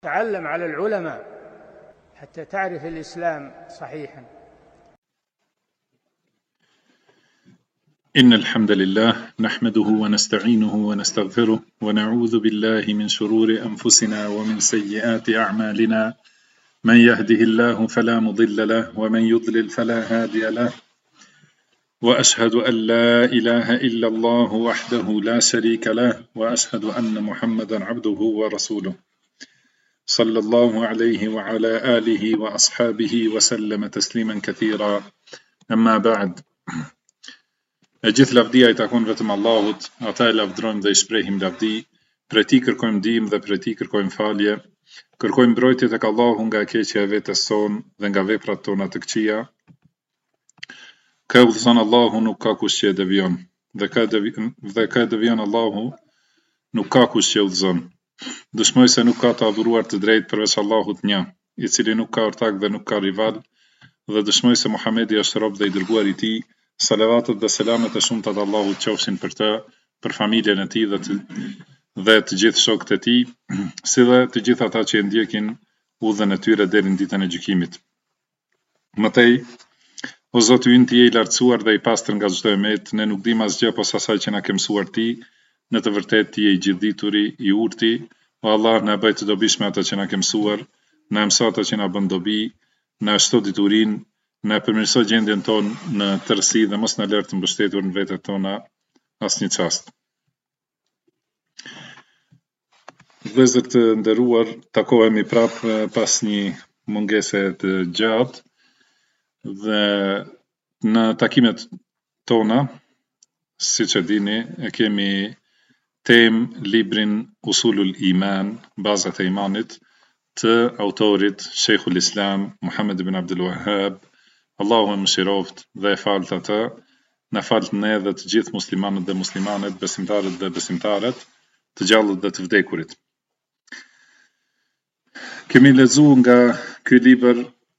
تعلم على العلماء حتى تعرف الإسلام صحيحا. إن الحمد لله نحمده ونستعينه ونستغفره ونعوذ بالله من شرور أنفسنا ومن سيئات أعمالنا، من يهده الله فلا مضل له ومن يضلل فلا هادي له، وأشهد أن لا إله إلا الله وحده لا شريك له، وأشهد أن محمدا عبده ورسوله صلى الله عليه وعلى آله وأصحابه وسلم تسليما كثيرا. أما بعد، gjithë lavdia I takon vetëm Allahut, ata e lavdrojmë dhe I shprehim lavdi, prej Tij kërkojmë ndihmë dhe prej Tij kërkojmë falje, kërkojmë mbrojtje tek Allahu nga keqja e vetes sonë dhe nga veprat tona të këqija. Ka udhëzon Allahu nuk ka kush që e devion, dhe ka devion Allahu nuk ka kush që udhëzon. Dëshmoj se nuk ka të adhuruar të drejtë përveç Allahut një, I cili nuk ka ortak dhe nuk ka rival, dhe dëshmoj se Muhamedi është rob dhe I dërguar I Tij. Salavatet dhe selamet e shumta të Allahut qofshin për të, për familjen e tij dhe të gjithë shokët e tij, si dhe të gjithë ata që e ndjekin udhën e tyre deri në ditën e gjykimit. Mëtej, o Zoti ynë, Ti je I lartësuar dhe I pastër nga çdo emet, ne nuk dim asgjë posa asaj që na ke mësuar Ti, në të vërtetë Ti je I gjithdituri, I urti, o Allah, na bëj të dobishme ata që na ke mësuar, na mëso ata që na bën dobi, na shto diturinë, na përmirëso gjendjen tonë në tërësi dhe mos na lër të mbështetur në vetet tona asnjë çast. Vëllezër të nderuar, takohemi prapë pas një mungese të gjatë dhe në takimet tona, siç e dini, e kemi temë librin Usulul Iman, bazat e imanit, të autorit Sheikhul Islam Muhammed ibn Abdul Wahhab, Allahu e mëshiroft dhe e falt atë, na falt ne dhe të gjithë muslimanët dhe muslimanet, besimtarët dhe besimtaret, të gjallët dhe të vdekurit. Kemi lexuar nga ky libër,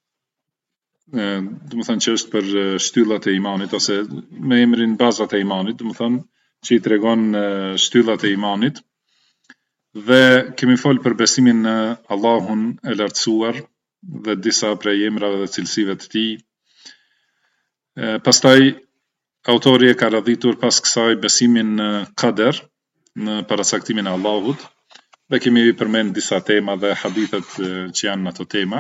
do të thënë që është për shtyllat e imanit, ose me emrin bazat e imanit, do të thënë që I tregon shtyllat e imanit, dhe kemi folë për besimin në Allahun e lartësuar dhe disa prej emrave dhe cilësive të Tij. Pastaj autori e ka radhitur pas kësaj besimin në qadar, në paracaktimin e Allahut, dhe kemi përmend disa tema dhe hadithet që janë në ato tema.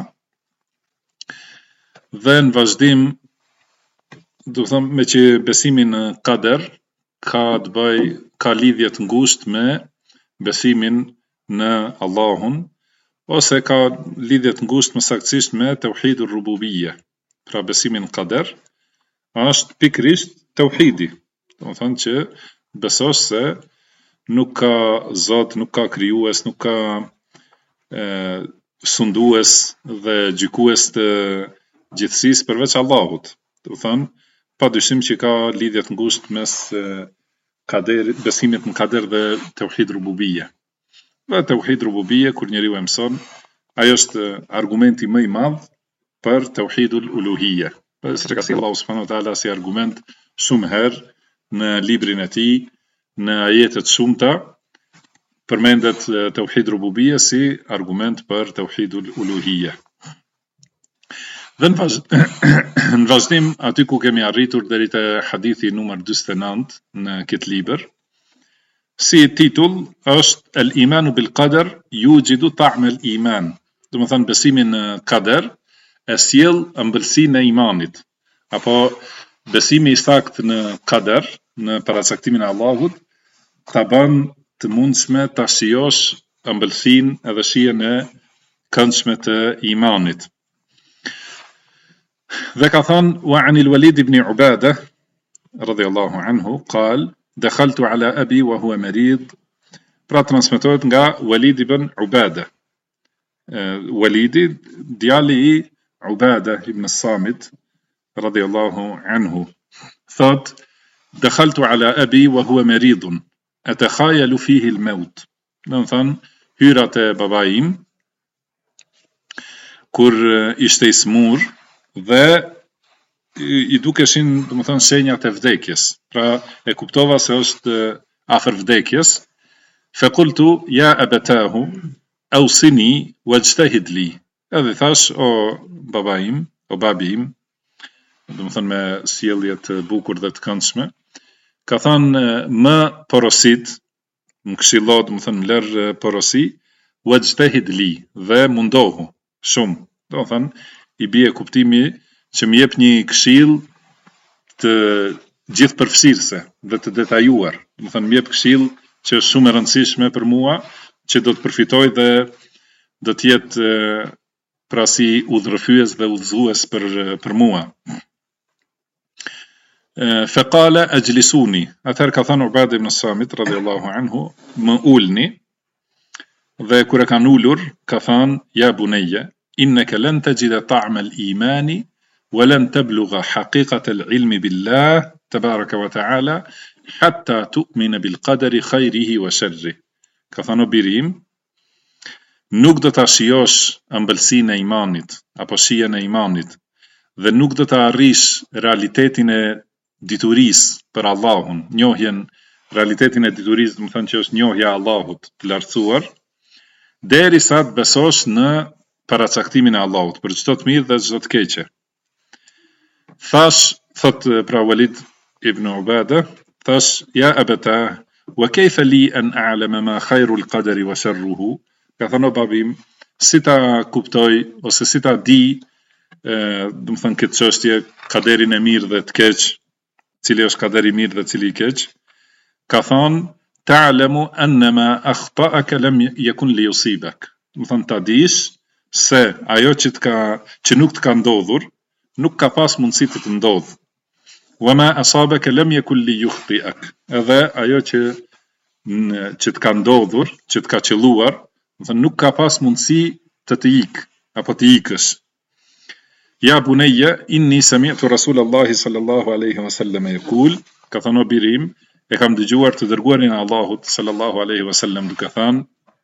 Dhe në vazhdim, do të them, me që besimi në qadar ka lidhje të ngushtë me besimin në Allahun, ose ka lidhje të ngushtë më saktësisht me tauhidur rububiyya. Pra besimi në qadar është pikërisht tauhidi, do të thonë që besosh se nuk ka Zot, nuk ka krijues, nuk ka sundues dhe gjykues të gjithësisë përveç Allahut. Do të thonë, padyshim që ka lidhje të ngushtë mes besimit në qadar dhe tauhid rububiyya. Dhe tauhid rububiyya, kur njeriu e mëson, ajo është argumenti më I madh për tauhidul uluhiyya. Që ka sjellë Allahu subhanahu wa taala si argument shumë herë në librin e Tij, në ajete të shumta, përmendet tauhid rububiyya si argument për tauhidul uluhiyya. Dhe në vazhdim aty ku kemi arritur deri te hadithi numër 49 në këtë libër, si titull është El-imanu bil qadar yujidu ta'm al-iman. Do të thënë besimi në qadar e sjell ëmbëlsinë e imanit, apo besimi I saktë në qadar, në paracaktimin e Allahut, ta bën të mundshme ta shijosh ëmbëlsinë edhe shijen e këndshme të imanit. Dhe ka thënë, wa anil Walid ibn Ubadah radhiyallahu anhu qal dakhaltu ala abi wa huwa marid. Pra transmetohet nga Walid ibn Ubadah. Walidi, djali I Ubadah ibn Samit radhiyallahu anhu, thot, dakhaltu ala abi wa huwa maridun atakhayalu fihi al-maut. Do të thënë, hyra te babai im kur ishte I smur dhe I dukeshin, do të thënë, shenjat e vdekjes. Pra e kuptova se është afër vdekjes. Faqultu ya abatahu, أوصني واجتهد لي. Edhe thash, o baba im, o babi im, do më thënë me sjellje të bukur dhe të këndshme, ka thënë më porosit, më këshillo, do më thënë më lërë porosi, wajtahid li, dhe mundohu shumë. Do më thënë, i bie kuptimi që më jep një këshill të gjithë përfshirëse dhe të detajuar. Do më thënë, më jep këshill që është shumë e rëndësishme për mua, që do të përfitoj dhe do të jetë pra si udhërfyes dhe udhëzues për mua. Faqala ajlisuni, atëherë ka thënë Ubada ibn Samit radhiyallahu anhu, më ulni, dhe kur e kanë ulur, ka thënë, ja bunayya, innaka lan tajida ta'ma al-imani wa lan tablugha haqiqata al-ilmi billah tabaraka wa ta'ala hatta tu'mina bil qadari khayrihi wa sharrihi. Ka thënë, o birim, nuk do ta shijosh ëmbëlsinë e imanit apo shijen e imanit dhe nuk do ta arrish realitetin e diturisë për Allahun, njohjen, realitetin e diturisë, do të thënë që është njohja e Allahut të lartësuar, derisa të besosh në paracaktimin e Allahut për çdo të mirë dhe çdo të keqe. Thash, thot pra Walid ibn Ubada, thash, ja abata, wa kayfa li an a'lama ma khayru al-qadari wa sharruhu. Ka thënë, o babim, si ta kuptoj ose si ta di, do të thënë këtë çështje, kaderin e mirë dhe të keq, cili është kaderi i mirë dhe cili i keq. Ka thënë, ta'lamu annama akhta'aka lam yakun li yusibak. Do të thënë ta dish se ajo që nuk të ka ndodhur, nuk ka pas mundësi të ndodhë. Wa ma asabaka lam yakun li yukhti'ak. Edhe ajo që të ka ndodhur, që të ka qelluar, do të thënë nuk ka pas mundësi të ikë apo të ikësh. Ja bunayya inni sami'tu Rasulallahi sallallahu alaihi wasallam yaqul, ka thënë, o birim, e kam dëgjuar të dërguarin e Allahut sallallahu alaihi wasallam duke thënë,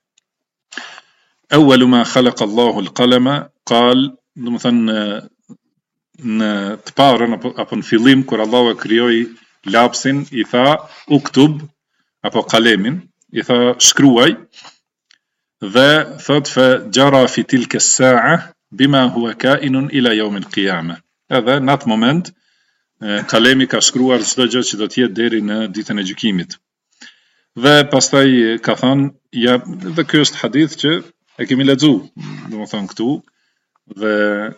awwalu ma khalaqa Allahu al-qalama, qal, do të thënë në të parën apo në fillim kur Allahu e krijoi lapsin, i tha uktub apo kalemin, i tha shkruaj, dhe thot fa jara fi tilka as-sa'a bima huwa ka'inun ila yawm al-qiyamah. Edhe në atë moment kalemi ka shkruar çdo gjë që do të jetë deri në ditën e gjykimit. Dhe pastaj ka thënë, ja, dhe ky është hadith që e kemi lexuar, domethënë këtu, dhe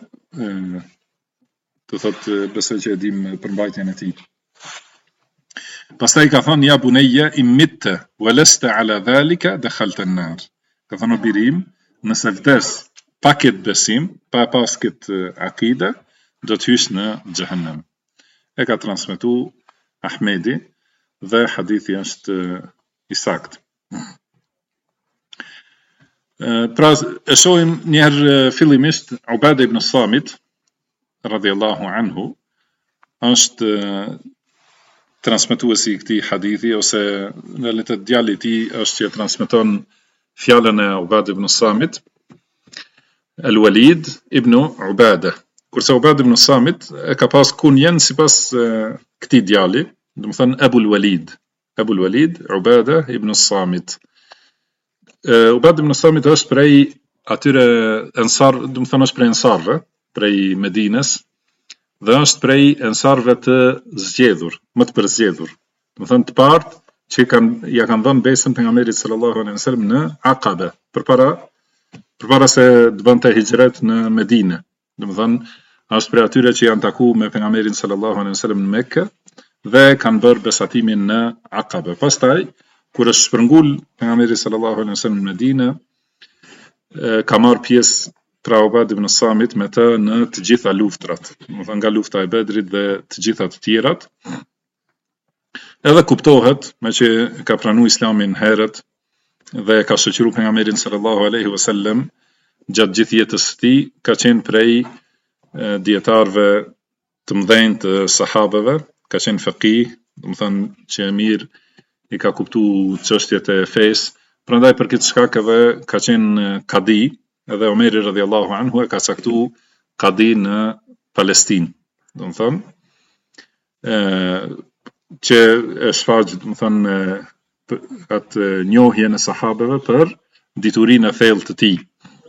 të thotë besoj që e dim përmbajtjen e tij. Pastaj ka thënë, ja bunayya imitta wa lasta ala dhalika dakhalta an-nar. Ka thënë, o birim, nëse vdes pa këtë besim, pa pas këtë akide, do të hysh në xhehenem. E ka transmetuar Ahmedi dhe hadithi është i saktë. Pra e shohim njëherë fillimisht Ubada ibn Samit radhiyallahu anhu është transmetuesi i këtij hadithi, ose në realitet djali i tij është që transmeton fjalën e Ubada ibn Samit, Al-Walid ibn Ubada. Kurse Ubada ibn Samit e ka pas kunjen sipas këtij djali, do të thënë Abul Walid, Ubada ibn Samit. Ubada ibn Samit është prej atyre ensar, do të thënë është prej ensarve, prej Medinës, dhe është prej ensarve të zgjedhur, më të përzgjedhur. Do të thënë të parë që ja kanë dhënë besën pejgamberit sallallahu alaihi wasallam në Aqaba, përpara se të bënte hijret në Medinë. Do të thënë është prej atyre që janë takuar me pejgamberin sallallahu alaihi wasallam në Mekë dhe kanë bërë besatimin në Aqaba. Pastaj kur është shpërngul pejgamberi sallallahu alaihi wasallam në Medinë, ka marrë pjesë pra Ubada ibn Samit me të në të gjitha luftrat, do të thënë nga lufta e Bedrit dhe të gjitha të tjerat. Edhe kuptohet me që ka pranuar Islamin herët dhe ka shoqëruar pejgamberin sallallahu alaihi wasallam gjatë gjithë jetës së tij, ka qenë prej dietarëve të mëdhenj të sahabeve, ka qenë faqih, do të thënë që mirë i ka kuptuar çështjet e fesë, prandaj për këtë shkak edhe ka qenë kadi, edhe Omeri radhiyallahu anhu e ka caktuar kadi në Palestinë, do të thënë që e shfaq, do të thënë atë njohjen e sahabeve për diturinë e thellë të tij.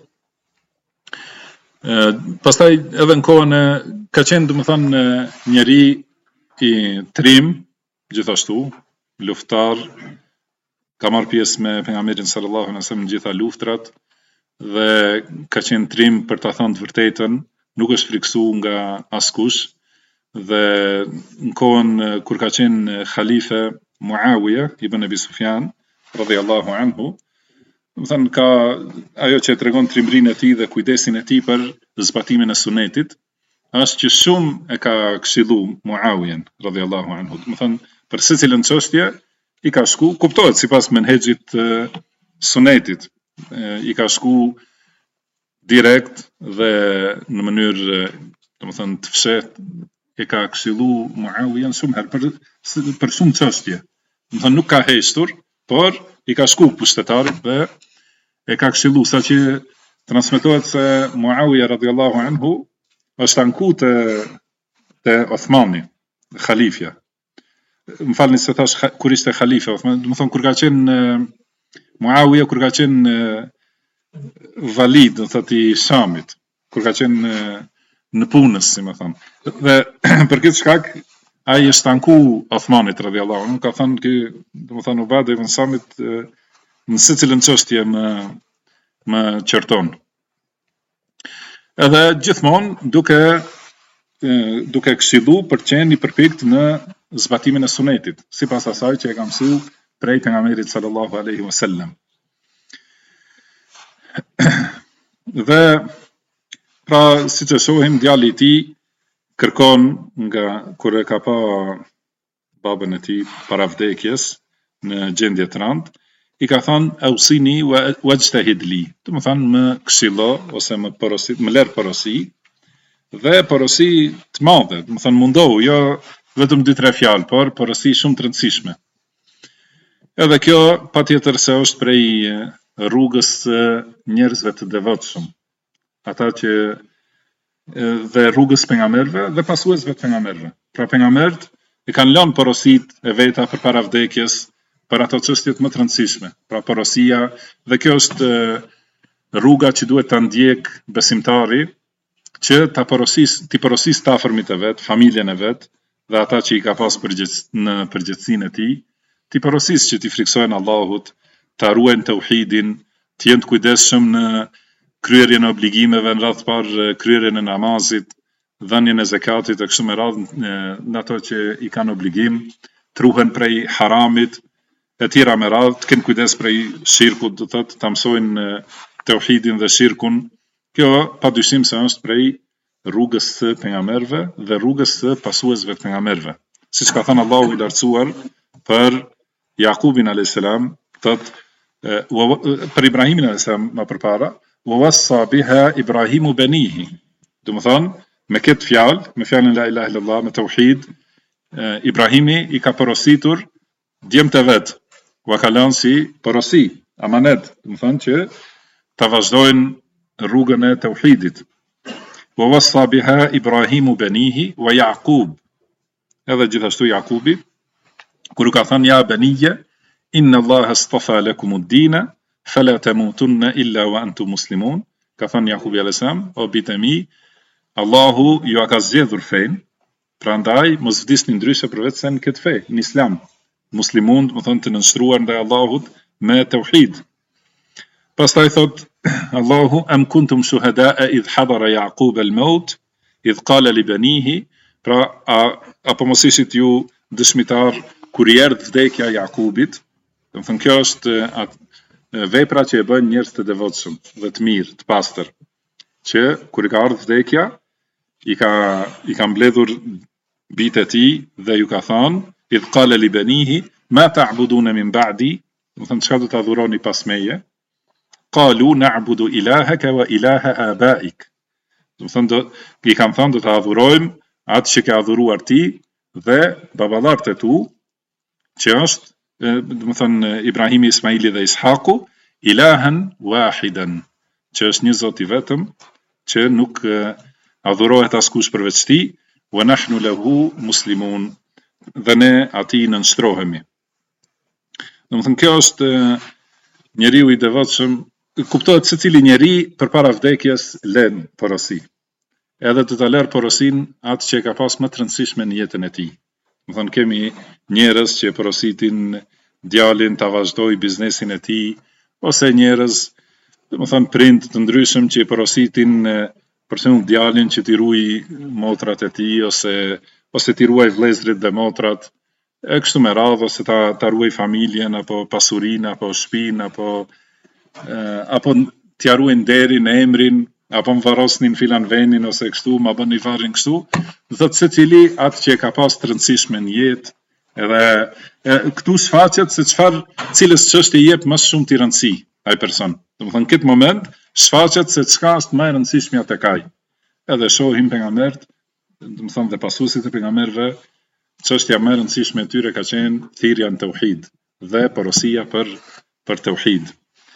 Pastaj edhe në kohën e ka qenë domethënë njeri i trim, gjithashtu, luftar, ka marrë pjesë me pejgamberin sallallahu alaihi wasallam në gjitha luftrat dhe ka qenë trim për ta thënë të vërtetën, nuk është friksuar nga askush dhe në kohën kur ka qenë khalife Muawiya ibn Abi Sufjan radhiyallahu anhu, domethënë ka ajo që tregon trimrinë e tij dhe kujdesin e tij për zbatimin e sunetit, është që shumë e ka këshillu Muawiyan radhiyallahu anhu. Domethënë për secilën çështje i ka shku, kuptohet sipas menhexhit sunetit, i ka shku direkt dhe në mënyrë domethënë të fshehtë e ka këshillu Muawiyan shumë herë për shumë çështje. Domethënë nuk ka heshtur, por i ka shku pushtetarit dhe e ka këshillu, saqë transmetohet se Muawiya radhiyallahu anhu është anku te Osmani, khalifja. Më falni se thash kur ishte khalife Osmani, do të thonë kur ka qenë Muawiya, kur ka qenë valid, do thotë i Shamit, kur ka qenë në punës, si më thon. Dhe për këtë shkak ai është anku Osmanit radhiyallahu anhu, ka thënë që do të thonë Ubada ibn Samit në secilën çështje më qerton. Edhe gjithmonë duke këshillu për të qenë i përpikt në zbatimin e sunetit, sipas asaj që e ka mësuar prej pejgamberit sallallahu alaihi wasallam. Dhe pra siç e shohim, djali i tij kërkon nga kur e ka pa babën e tij para vdekjes në gjendje të rëndë, i ka thënë ausini wajtahid li, do të thonë më këshillo ose më porosi, më lër porosi dhe porosi të madhe, do të thonë mundohu, jo vetëm 2-3 fjalë, por porosi shumë të rëndësishme. Edhe kjo patjetër se është prej rrugës së njerëzve të devotshëm, ata që dhe rrugës pejgamberëve dhe pasuesve të pejgamberëve. Pra pejgamberët e kanë lënë porositë e veta përpara vdekjes për ato çështjet më të rëndësishme, pra porosia, dhe kjo është rruga që duhet ta ndjek besimtari, që ti porosis të afërmit e vet, familjen e vet, dhe ata që i ka pas në përgjithësinë e tij, ti porosis që ti friksojnë Allahut, ta ruajnë tauhidin, të jenë të kujdesshëm në kryerjen e obligimeve, në radhë parë kryerjen e namazit, dhënien e zakatit e kështu me radhë në ato që i kanë obligim, të ruhen prej haramit, e tjera me radhë, të kenë kujdes prej shirkut, do thotë ta mësojnë tauhidin dhe shirkun. Kjo padyshim se është prej rrugës së pejgamberëve dhe rrugës së pasuesve të pejgamberëve. Siç ka thënë Allahu i lartësuar për Jakubin alayhis salam, thotë për Ibrahimin alayhis salam më përpara, wa wassa biha Ibrahimu banihi. Do të thonë me këtë fjalë, me fjalën la ilaha illallah, me tauhid, Ibrahimi i ka porositur djemtë e vet, u ka lënë si porosi, amanet, do të thonë që ta vazhdojnë rrugën e tauhidit. Wa wassa biha Ibrahimu banihi wa Yaqub. Edhe gjithashtu Jakubi, kur u ka thënë ja baniyya, inna Allaha astafa lakum ad-dina fala tamutunna illa wa antum muslimun. Ka thënë Jakubi alayhis salam, o bitë mi, Allahu ju ka zgjedhur fen, prandaj mos vdisni ndryshe përveç se në këtë fe, në Islam. Muslimun, do të thonë të nënshtruar ndaj Allahut me tauhid. Pastaj thot Allahu am kuntum shuhada'a idh hadara Yaqub al-maut idh qala li banihi, pra apo mos ishit ju dëshmitar kur i erdhi vdekja Jakubit. Do të thonë kjo është vepra që e bën njerëz të devotshëm dhe të mirë, të pastër, që kur i ka ardhur vdekja i ka mbledhur bitë e tij dhe ju ka thënë idh qala li banihi ma ta'buduna min ba'di, do të thonë çka do të adhuroni pas meje. Qalu na'budu ilahaka wa ilaha abaik. Do të thonë i kanë thënë do të adhurojmë atë që ke adhuruar ti dhe baballarët e tu, që është do të thonë Ibrahimi, Ismaili dhe Ishaku, ilahan wahidan, që është një Zot i vetëm, që nuk adhurohet askush përveç tij, wa nahnu lahu muslimun, dhe ne atij nënshtrohemi. Do të thonë kjo është njeriu i devotshëm kuptohet se cili njeri përpara vdekjes lën porosi. Edhe do ta lër porosin atë që e ka pas më të rëndësishme në jetën e tij. Do thonë kemi njerëz që porositin djalin ta vazhdoi biznesin e tij, ose njerëz, do të thonë prind të ndryshëm që i porositin për shembull djalin që t'i ruaj motrat e tij ose t'i ruaj vëllezërit dhe motrat, e kështu me radhë, ose ta ruaj familjen apo pasurinë apo shtëpinë apo t'ia ruajnë nderin, emrin, apo më varrosnin filan venin ose kështu, ma bën një varrin kështu, thotë secili atë që e ka pas të rëndësishme në jetë, edhe këtu shfaqet se cilës çështje jep më shumë të rëndësi ai person. Domethënë këtë moment shfaqet se çka është më e rëndësishmja tek ai. Edhe shohim pejgambert, domethënë dhe pasuesit e pejgamberëve, çështja më e rëndësishme e tyre ka qenë thirrja në tauhid dhe porosia për tauhid.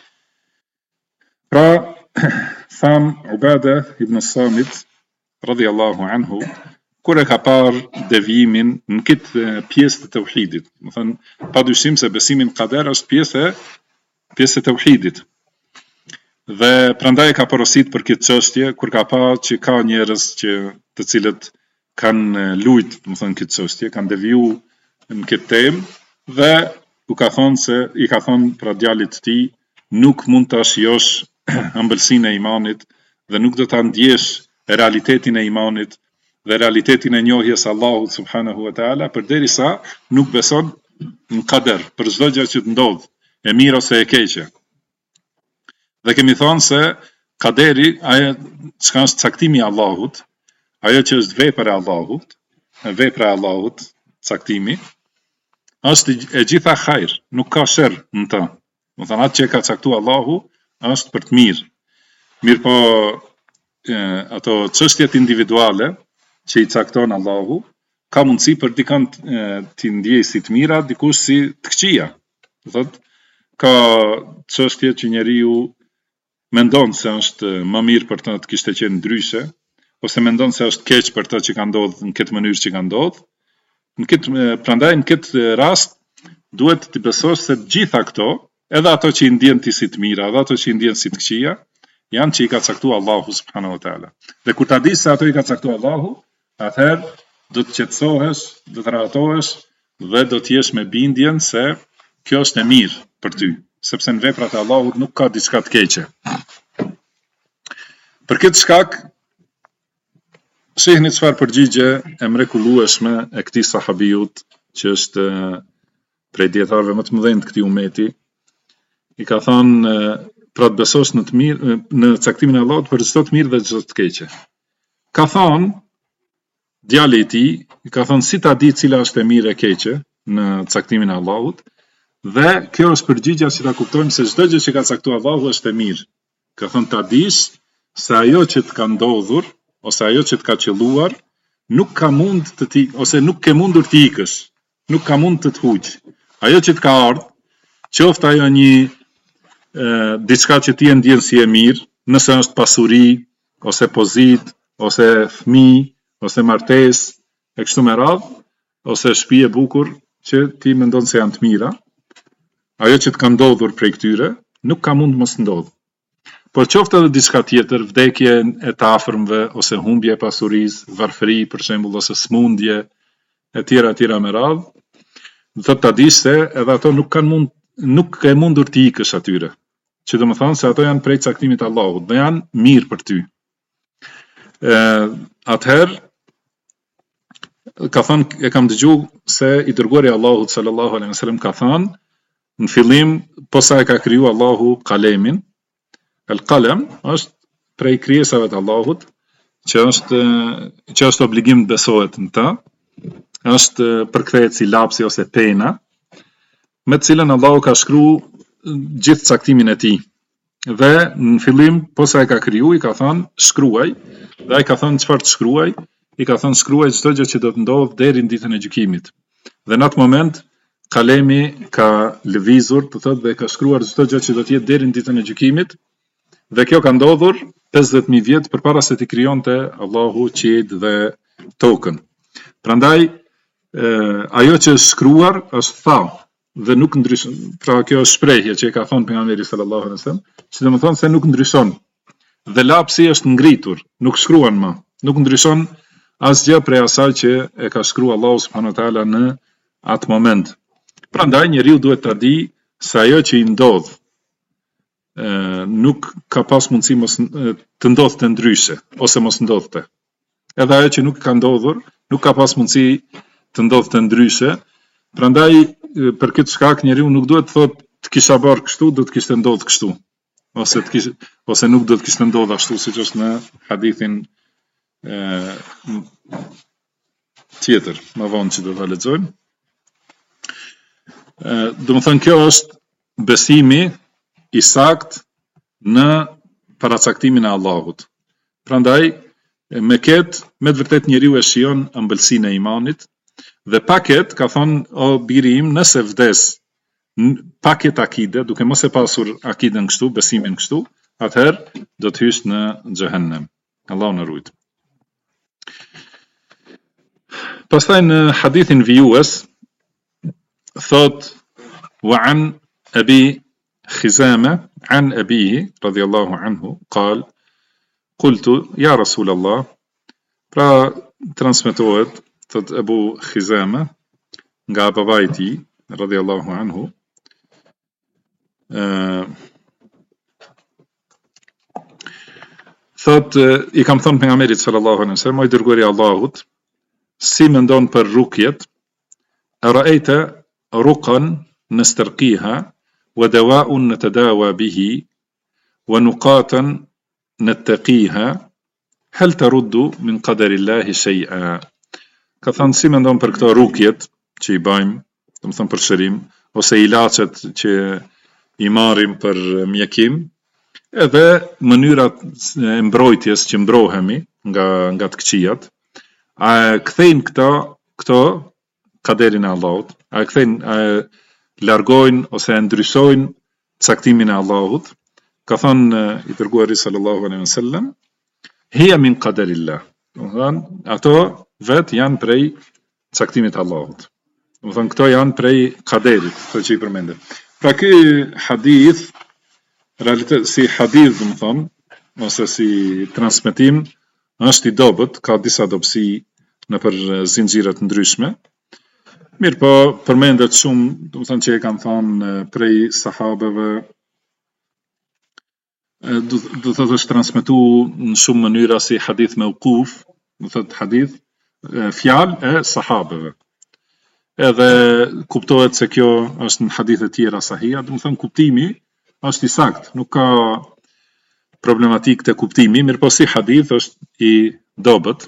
Pra, tham Ubada ibn Samit radhiyallahu anhu, kur e ka parë devijimin në këtë pjesë të tauhidit, do thënë padyshim se besimi në qader është pjesë e tauhidit. Dhe prandaj ka porosit për këtë çështje kur ka parë që ka njerëz të cilët kanë lujt, do thënë këtë çështje, kanë deviju në këtë temë dhe i ka thonë pra djalit të tij, nuk mund ta shijosh ëmbëlsinë e imanit dhe nuk do ta ndjesh realitetin e imanit dhe realitetin e njohjes Allahut subhanahu wa taala përderisa nuk beson në qader, për çdo gjë që të ndodh, e mirë ose e keqe. Dhe kemi thonë se qaderi, ajo çka është caktimi i Allahut, ajo që është vepra e Allahut, caktimi, është e gjitha hajër, nuk ka sherr në të. Do thënë atë që ka caktuar Allahu është për të mirë. Mirë po ato çështjet individuale që i cakton Allahu, ka mundësi për dikant t'i ndjej si të mira, dikush si të këqija. Do thotë ka çështje që njeriu mendon se është më mirë për të kishte qenë ndryshe, ose mendon se është keq për të që ka ndodhur në këtë mënyrë që ka ndodhur. Prandaj në këtë rast duhet të besosh se të gjitha këto, edhe ato që i ndjen ti si të mira, edhe ato që i ndjen si të këqija, janë që i ka caktuar Allahu subhanahu wa taala. Dhe kur ta dish se ato i ka caktuar Allahu, atëherë do të qetësohesh, do të rahatohesh dhe do të jesh me bindjen se kjo është e mirë për ty, sepse në veprat e Allahut nuk ka diçka të keqe. Për këtë shkak, shihni çfarë përgjigje e mrekullueshme e këtij sahabiut, që është prej dietarëve më të mëdhenj të këtij umeti, i ka thënë pra të besosh në të mirë, në caktimin e Allahut për çdo të mirë dhe çdo të keqe. Ka thënë djali i tij, i ka thënë si ta di cila është e mirë e keqe në caktimin e Allahut, dhe kjo është përgjigja që ta kuptojmë se çdo gjë që ka caktuar Allahu është e mirë. Ka thënë ta dish se ajo që të ka ndodhur ose ajo që të ka qelluar nuk ka mund të ti, ose nuk ke mundur të ikësh, nuk ka mund të huq. Ajo që të ka ardhur, qoftë ajo një diçka që ti e ndjen si e mirë, nëse është pasuri, ose pozit, ose fëmijë, ose martesë, e kështu me radhë, ose shtëpi e bukur që ti mendon se janë të mira, ajo që të ka ndodhur prej këtyre, nuk ka mund mos ndodhë. Por qoftë edhe diçka tjetër, vdekje e të afërmve, ose humbje e pasurisë, varfëri për shembull, ose smundje, e tjera me radhë, do të ta dish se edhe ato nuk e mundur të ikësh atyre. Që do më thonë se ato janë prej caktimit Allahut dhe janë mirë për ty. Atëherë, ka thënë, e kam dëgjuar se i dërguari Allahut sallallahu alaihi wasallam ka thënë, në fillim, posa e ka kriju Allahu kalemin, el-kalem është prej krijesave të Allahut, që është obligim të besohet në ta, është përkthehet si lapsi ose pena, me të cilën Allahu ka shkruar gjithë caktimin e tij. Dhe në fillim, posa e ka kriju, i ka thënë shkruaj, dhe ai ka thënë çfarë të shkruaj, i ka thënë shkruaj çdo gjë që do të ndodhë deri në ditën e gjykimit. Dhe në atë moment kalemi ka lëvizur, do thotë, dhe ka shkruar çdo gjë që do të jetë deri në ditën e gjykimit. Dhe kjo ka ndodhur 50.000 vjet përpara se t'i krijonte Allahu qiellin dhe tokën. Prandaj ajo që është shkruar është dhe nuk ndryshon. Pra kjo është shprehje që e ka thënë pejgamberi sallallahu alaihi wasallam, që domethënë se nuk ndryshon. Dhe lapsi është ngritur, nuk shkruan më, nuk ndryshon asgjë prej asaj që e ka shkruar Allahu subhanahu wa taala në atë moment. Prandaj njeriu duhet ta di se ajo që i ndodh nuk ka pas mundësi mos të ndodhte ndryshe ose mos ndodhte. Edhe ajo që nuk ka ndodhur nuk ka pas mundësi të ndodhte ndryshe. Prandaj për këtë shkak njeriu nuk duhet të thotë të kisha bërë kështu, do të kishte ndodhur kështu. Ose nuk do të kishte ndodhur ashtu siç është në hadithin tjetër, më vonë që do ta lexojmë. Domethënë kjo është besimi i sakt në paracaktimin e Allahut. Prandaj me të vërtet njeriu e shijon ëmbëlsinë e imanit dhe paket ka thonë o biri im nëse vdes paket akide, duke mos e pasur akiden kështu, besimin kështu, atëherë do të hysh në xhehenem. Allahu na ruaj. Pastaj në hadithin vijues thot وعن أبي خزامة عن أبيه رضي الله عنه قال قلت يا رسول الله pra transmetohet thot Abu Khizama nga babai i tij radhiyallahu anhu thot i kam thënë pejgamberit sallallahu alaihi wasallam, o i dërguari i Allahut, si mendon për rukjet, ara'aita ruqan نسترقيها ودواء نتداوى به ونقاطا نتقيها هل ترد من قدر الله شيئا. Ka thënë si mendon për këto rukjet që i bëjmë, domethënë për shërim, ose ilaçet që i marrim për mjekim, edhe mënyrat e mbrojtjes që mbrohemi nga të këqijat, a kthejnë këto kaderin e Allahut, a kthejnë largojnë ose ndryshojnë caktimin e Allahut. Ka thënë i dërguari sallallahu alaihi wasallam, hiya min qadarillah. Domethënë ato vet janë prej caktimit të Allahut. Domethënë këto janë prej kaderit, ato që i përmendëm. Pra ky hadith, realitet si hadith domethënë, ose si transmetim, është i dobët, ka disa dobësi nëpër zinxhire të ndryshme. Mirë po, përmendet shumë, domethënë që e kanë thënë prej sahabeve, do të thotë është transmetuar në shumë mënyra si hadith mauquf, do të thotë hadith fjalë e sahabeve. Edhe kuptohet se kjo është në hadithe tjera sahiha, domethënë kuptimi është i saktë, nuk ka problematik te kuptimi, mirë po si hadith është i dobët.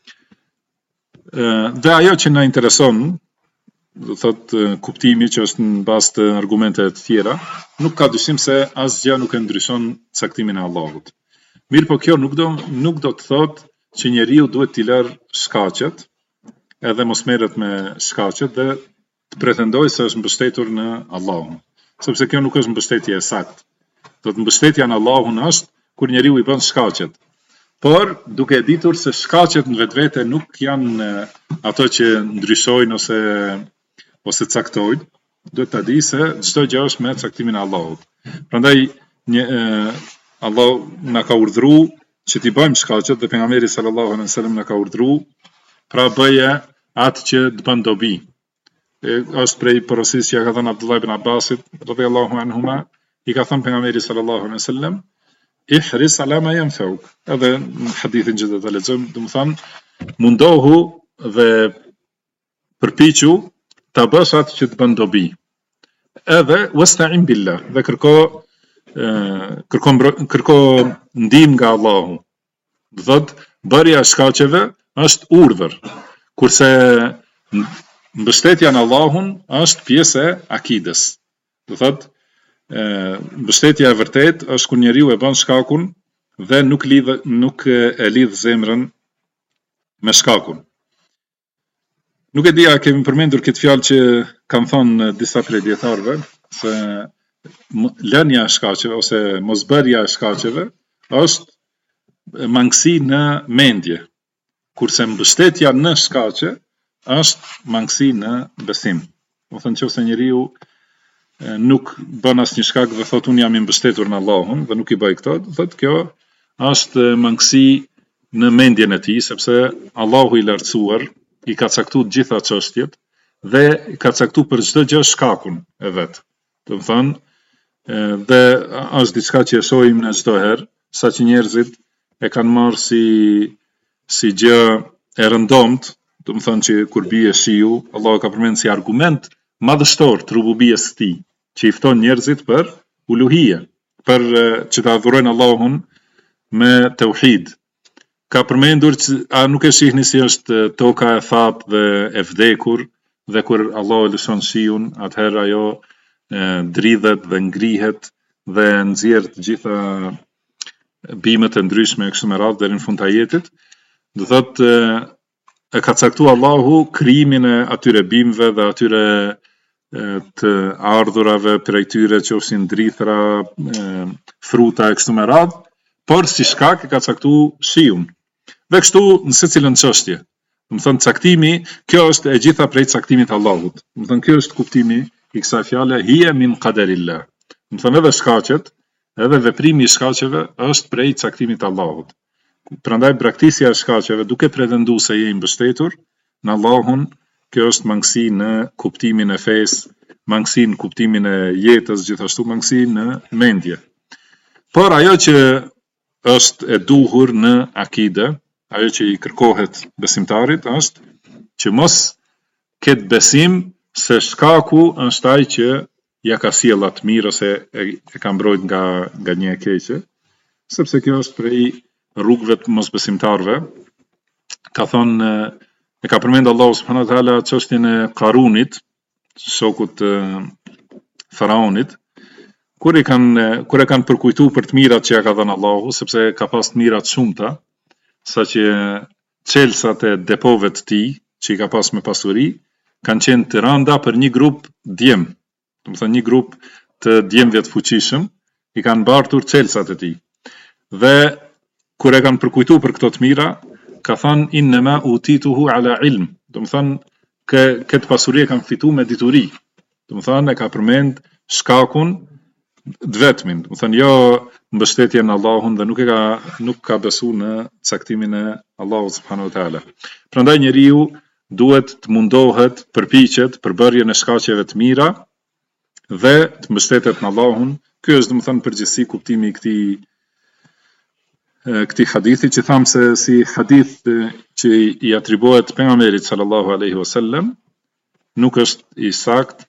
Dhe ajo që na intereson, do thot kuptimi që është në bazë të argumenteve të tjera, nuk ka dyshim se asgjë nuk e ndryshon caktimin e Allahut. Mirë po kjo nuk do të thot që njeriu duhet t'i lërë shkaqet, edhe mos merret me shkaqet dhe të pretendojë se është mbështetur në Allahun, sepse kjo nuk është mbështetje e saktë. Do të mbështetja në Allahun është kur njeriu i bën shkaqet. Por duke ditur se shkaqet në vetvete nuk janë ato që ndryshojnë ose caktojnë, duhet ta di se çdo gjë është me caktimin e Allahut. Prandaj Allahu na ka urdhëruar që t'i bëjmë shkaqet dhe pejgamberi sallallahu alaihi wasallam na ka urdhëruar pra bëje atë që të bën dobi. Është prej porosisë që ka thënë Abdullah ibn Abbasit radhiyallahu anhuma, i ka thënë pejgamberi sallallahu alaihi wasallam, ihris ala ma yanfa'uk. Edhe në hadithin që do ta lexojmë, domethënë mundohu dhe përpiqu ta bësh atë që të bën dobi. Edhe wasta'in billah, dhe kërko ndihmë nga Allahu. Do thotë bërja e shkaqeve është urdhër, kurse mbështetja në Allahun është pjesë e akides. Do thotë mbështetja e vërtet është kur njeriu e bën shkakun dhe nuk e lidh zemrën me shkakun. Nuk e di a kemi përmendur këtë fjalë që kanë thënë disa prej dietarëve, se lënia e shkaqeve ose mosbërja e shkaqeve është mangësi në mendje, kurse mbështetja në shkaqe është mangësi në besim. Do thënë nëse njeriu nuk bën asnjë shkak dhe thot unë jam i mbështetur në Allahun dhe nuk i bëj këto, thot kjo është mangësi në mendjen e tij, sepse Allahu i lartësuar i ka caktuar të gjitha çështjet dhe ka caktuar për çdo gjë shkakun e vet. Do të thonë, dhe është diçka që e shohim në çdo herë, saqë njerëzit e kanë marrë si gjë e rëndomt, do të thonë që kur bie shiu, Allahu ka përmendur si argument madhështor të rububies së tij, që i fton njerëzit për uluhije, për që ta adhurojnë Allahun me tauhid. Ka përmendur që a nuk e shihni si është toka e thatë dhe e vdekur, dhe kur Allahu e lëshon shiun, atëherë ajo dridhet dhe ngrihet dhe nxjerr të gjitha bimet e ndryshme kështu me radhë deri në fund të ajetit. Do thotë e ka caktuar Allahu krijimin e atyre bimëve dhe atyre të ardhurave prej tyre, qofshin drithra, fruta e kështu me radhë, por si shkak e ka caktuar shiun. Dhe kështu në secilën çështje. Do të thonë caktimi, kjo është e gjitha prej caktimit të Allahut. Do të thonë ky është kuptimi i kësaj fjale hiya min qadarillah. Do të thonë edhe shkaqet, edhe veprimi i shkaqeve është prej caktimit të Allahut. Prandaj braktisja e shkaqeve duke pretenduar se je i mbështetur në Allahun, kjo është mangësi në kuptimin e fesë, mangësi në kuptimin e jetës, gjithashtu mangësi në mendje. Por ajo që është e duhur në akide, ajo që i kërkohet besimtarit është që mos ketë besim se shkaku është ai që ja ka sjell atë mirë ose e ka mbrojt nga një e keqe, sepse kjo është prej rrugëve të mosbesimtarëve. Ka thonë, e ka përmend Allahu subhanahu wa taala çështjen e Karunit, shokut të faraonit, kur e kanë përkujtuar për të mirat që ja ka dhënë Allahu, sepse ka pas të mira të shumta, saqë çelësat e depove të tij, që i ka pas me pasuri, kanë qenë të rënda për një grup djem. Do të thonë një grup të djemve të fuqishëm, i kanë mbartur çelësat e tij. Dhe kur e kanë përkujtuar për këto të mira, ka thënë innama utituhu ala ilm. Do të thonë këtë pasuri e kanë fituar me dituri. Do të thonë e ka përmend shkakun të vetmin. Do të thonë jo mbështetjen në Allahun dhe nuk ka besu në caktimin e Allahut subhanahu wa taala. Prandaj njeriu duhet të mundohet, përpiqet për bërjen e shkaqeve të mira dhe të mbështetet në Allahun. Ky është domethënë përgjithësi kuptimi i këtij hadithi, që tham se si hadith që i atribuohet pejgamberit sallallahu alaihi wasallam, nuk është i saktë,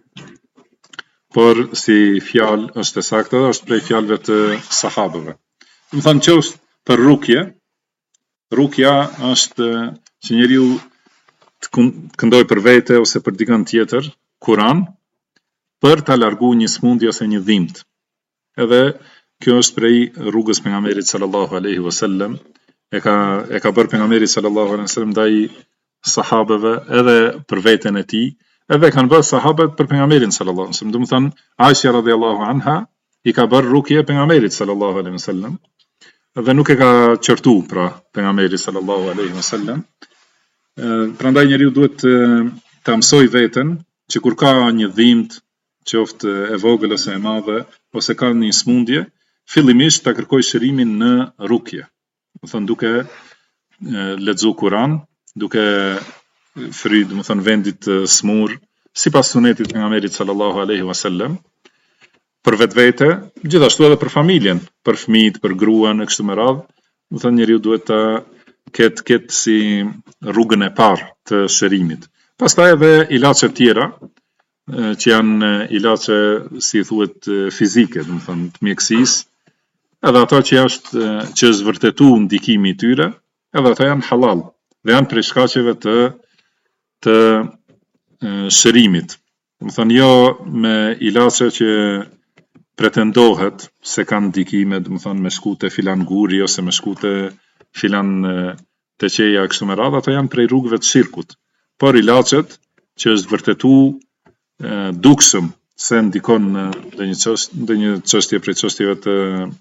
por si fjalë është e saktë dhe është prej fjalëve të sahabëve. Do të thonë që është për rukje, rukja është që njeriu të këndoj për vete ose për dikën tjetër, Kur'an, për ta larguar një smundje ose një dhimbje. Edhe kjo është prej rrugës pejgamberit sallallahu alaihi wasallam, e ka bërë pejgamberi sallallahu alaihi wasallam ndaj sahabëve edhe për veten e tij, edhe kanë bërë sahabët për pejgamberin sallallahu alaihi wasallam. Domethënë Aisha radhiyallahu anha i ka bërë rukje pejgamberit sallallahu alaihi wasallam, dhe nuk e ka qortu pra pejgamberi sallallahu alaihi wasallam. Prandaj njeriu duhet ta mësoj veten që kur ka një dhimbje, qoftë e vogël ose e madhe, ose ka një smundje, fillimisht ta kërkoj shërimin në rukje. Do thonë duke lexuar Kur'an, duke fry, do thonë vendit të smur, sipas sunetit pejgamberit sallallahu alaihi wasallam, për vetvete, gjithashtu edhe për familjen, për fëmijët, për gruan e kështu me radhë. Do thonë njeriu duhet ta ketë si rrugën e parë të shërimit. Pastaj edhe ilaçe tjera, që janë ilaçe si thuhet fizike, do thonë të mjekësisë, edhe ato që është vërtetuar ndikimi i tyre, edhe ato janë halal dhe janë prej shkaqeve të shërimit. Do thonë jo me ilaçe që pretendohet se kanë ndikime, do thonë me shku te filan guri ose me shku te filan te qeja kështu me radhë, ato janë prej rrugëve të shirkut. Por ilaçet që është vërtetuar dukshëm se ndikon në një çështje prej çështjeve të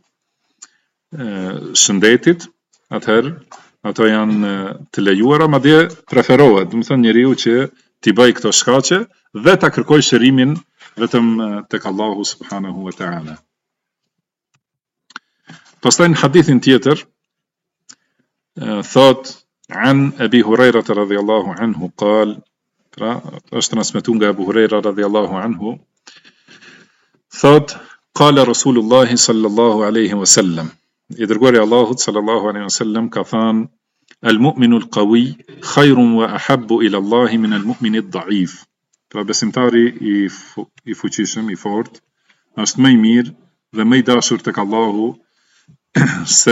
shëndetit, atëherë ato janë të lejuara, madje preferohet, do të thonë njeriu që t'i bëj këto shkaqe dhe ta kërkoj shërimin vetëm tek Allahu subhanahu wa ta'ala. Pastaj në hadithin tjetër thot an Abi Huraira radhiyallahu anhu qal, pra është transmetuar nga Abu Huraira radhiyallahu anhu, thot qala Rasulullah sallallahu alaihi wasallam, i dërguari Allahut sallallahu alaihi wasallam ka thënë al-mu'minu al-qawi khayrun wa ahabbu ila Allah min al-mu'mini ad-da'if. Pra besimtari i fuqishëm, i fortë, është më i mirë dhe më i dashur tek Allahu se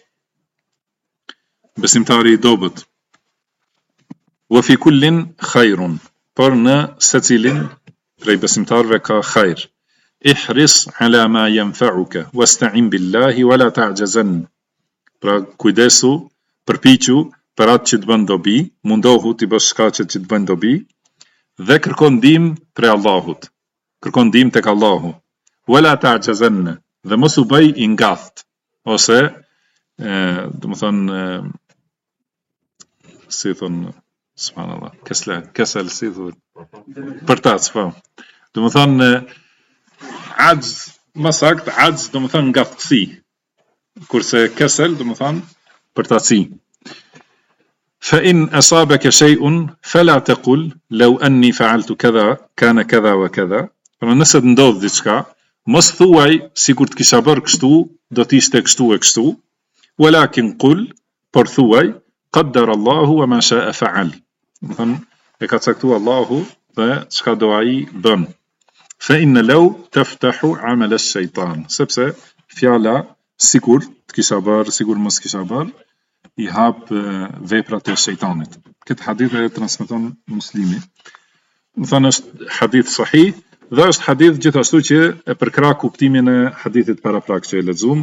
besimtari i dobët. Wa fi kullin khayrun, por në secilin prej besimtarëve ka khajr. Ihris ala ma yanfa'uka wasta'in billahi wala ta'jazan. Pra kujdesu, përpiqu për atë që të bën dobi, mundohu të bësh shkaqet që të bën dobi dhe kërko ndihmë prej Allahut. Kërko ndihmë tek Allahu. Wala ta'jazan, dhe mos u bëj i ngatht, ose si thon subhanallah, kesel si thon përtac, po. Ajz, më sakt, ajz do më thënë ngathtësi, kurse kesel do më thënë përtaci. Fa in asabaka shay'un fala taqul law anni fa'altu kadha kana kadha wa kadha. Pra nëse të ndodh diçka, mos thuaj sikur të kisha bërë kështu, do të ishte kështu e kështu, walakin qul, por thuaj qaddar Allahu wa ma sha'a fa'al. Do të thënë e ka caktuar Allahu dhe çka do ai bën. Fa inna law taftahu amal ash-shaytan, sepse fjala sikur të kisha bërë, sikur mos kisha bërë, i hap veprat e shejtanit. Këtë hadith e transmeton Muslimi. Më thënë është hadith sahih dhe është hadith gjithashtu që e përkrah kuptimin e hadithit paraprak që e lexuam.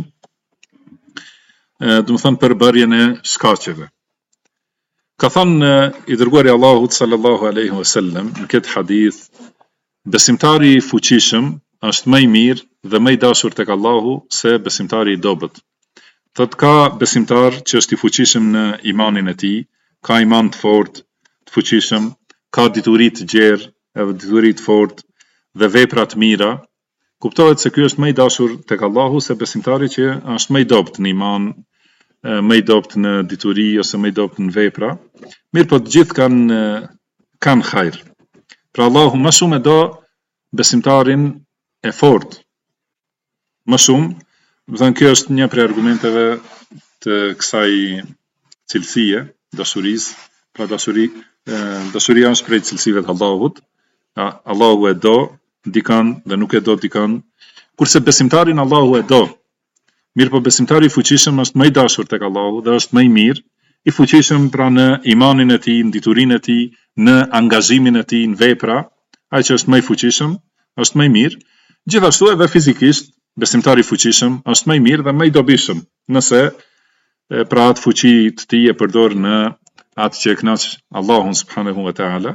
Do të thënë për bërjen e shkaqeve. Ka thënë i dërguari Allahut sallallahu alaihi wasallam në këtë hadith, besimtari i fuqishëm është më i mirë dhe më i dashur tek Allahu se besimtari i dobët. Thot ka besimtar që është i fuqishëm në imanin e tij, ka iman të fortë, të fuqishëm, ka dituri të gjerë, edhe dituri të fortë dhe vepra të mira. Kuptohet se ky është më i dashur tek Allahu se besimtari që është më i dobët në iman, më i dobët në dituri ose më i dobët në vepra. Mirë, po të gjithë kanë hajër. Pra Allahu më shumë e do besimtarin e fortë. Më shumë, dhe kjo është një prej argumenteve të kësaj cilësie, dashurisë. Pra dashuria është prej cilësive të Allahut. Allahu e do dikan dhe nuk e do dikan. Kurse besimtarin Allahu e do. Mirë, po besimtari i fuqishëm është më i dashur tek Allahu dhe është më i mirë, i fuqishëm pra në imanin e tij, në diturinë e tij, në angazhimin e tij në vepra. Ai që është më i fuqishëm është më i mirë. Gjithashtu edhe fizikisht besimtari i fuqishëm është më i mirë dhe më i dobishëm, nëse pra atë fuqi të tij e përdor në atë që e kënaq Allahun subhanahu wa ta'ala.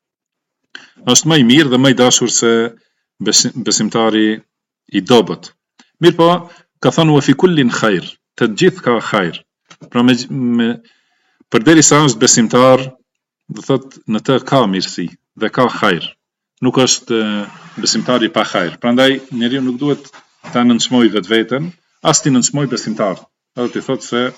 Është më i mirë dhe më i dashur se besimtari i dobët. Mirë, po ka thënë wa fi kullin khair, të gjithë ka hajër. Pra përderisa është besimtar, do thotë në të ka mirësi dhe ka hajër. Nuk është besimtari pa hajër. Prandaj njeriu nuk duhet ta nënçmoj vetveten, as ti nënçmoj besimtar. Edhe ti thotë se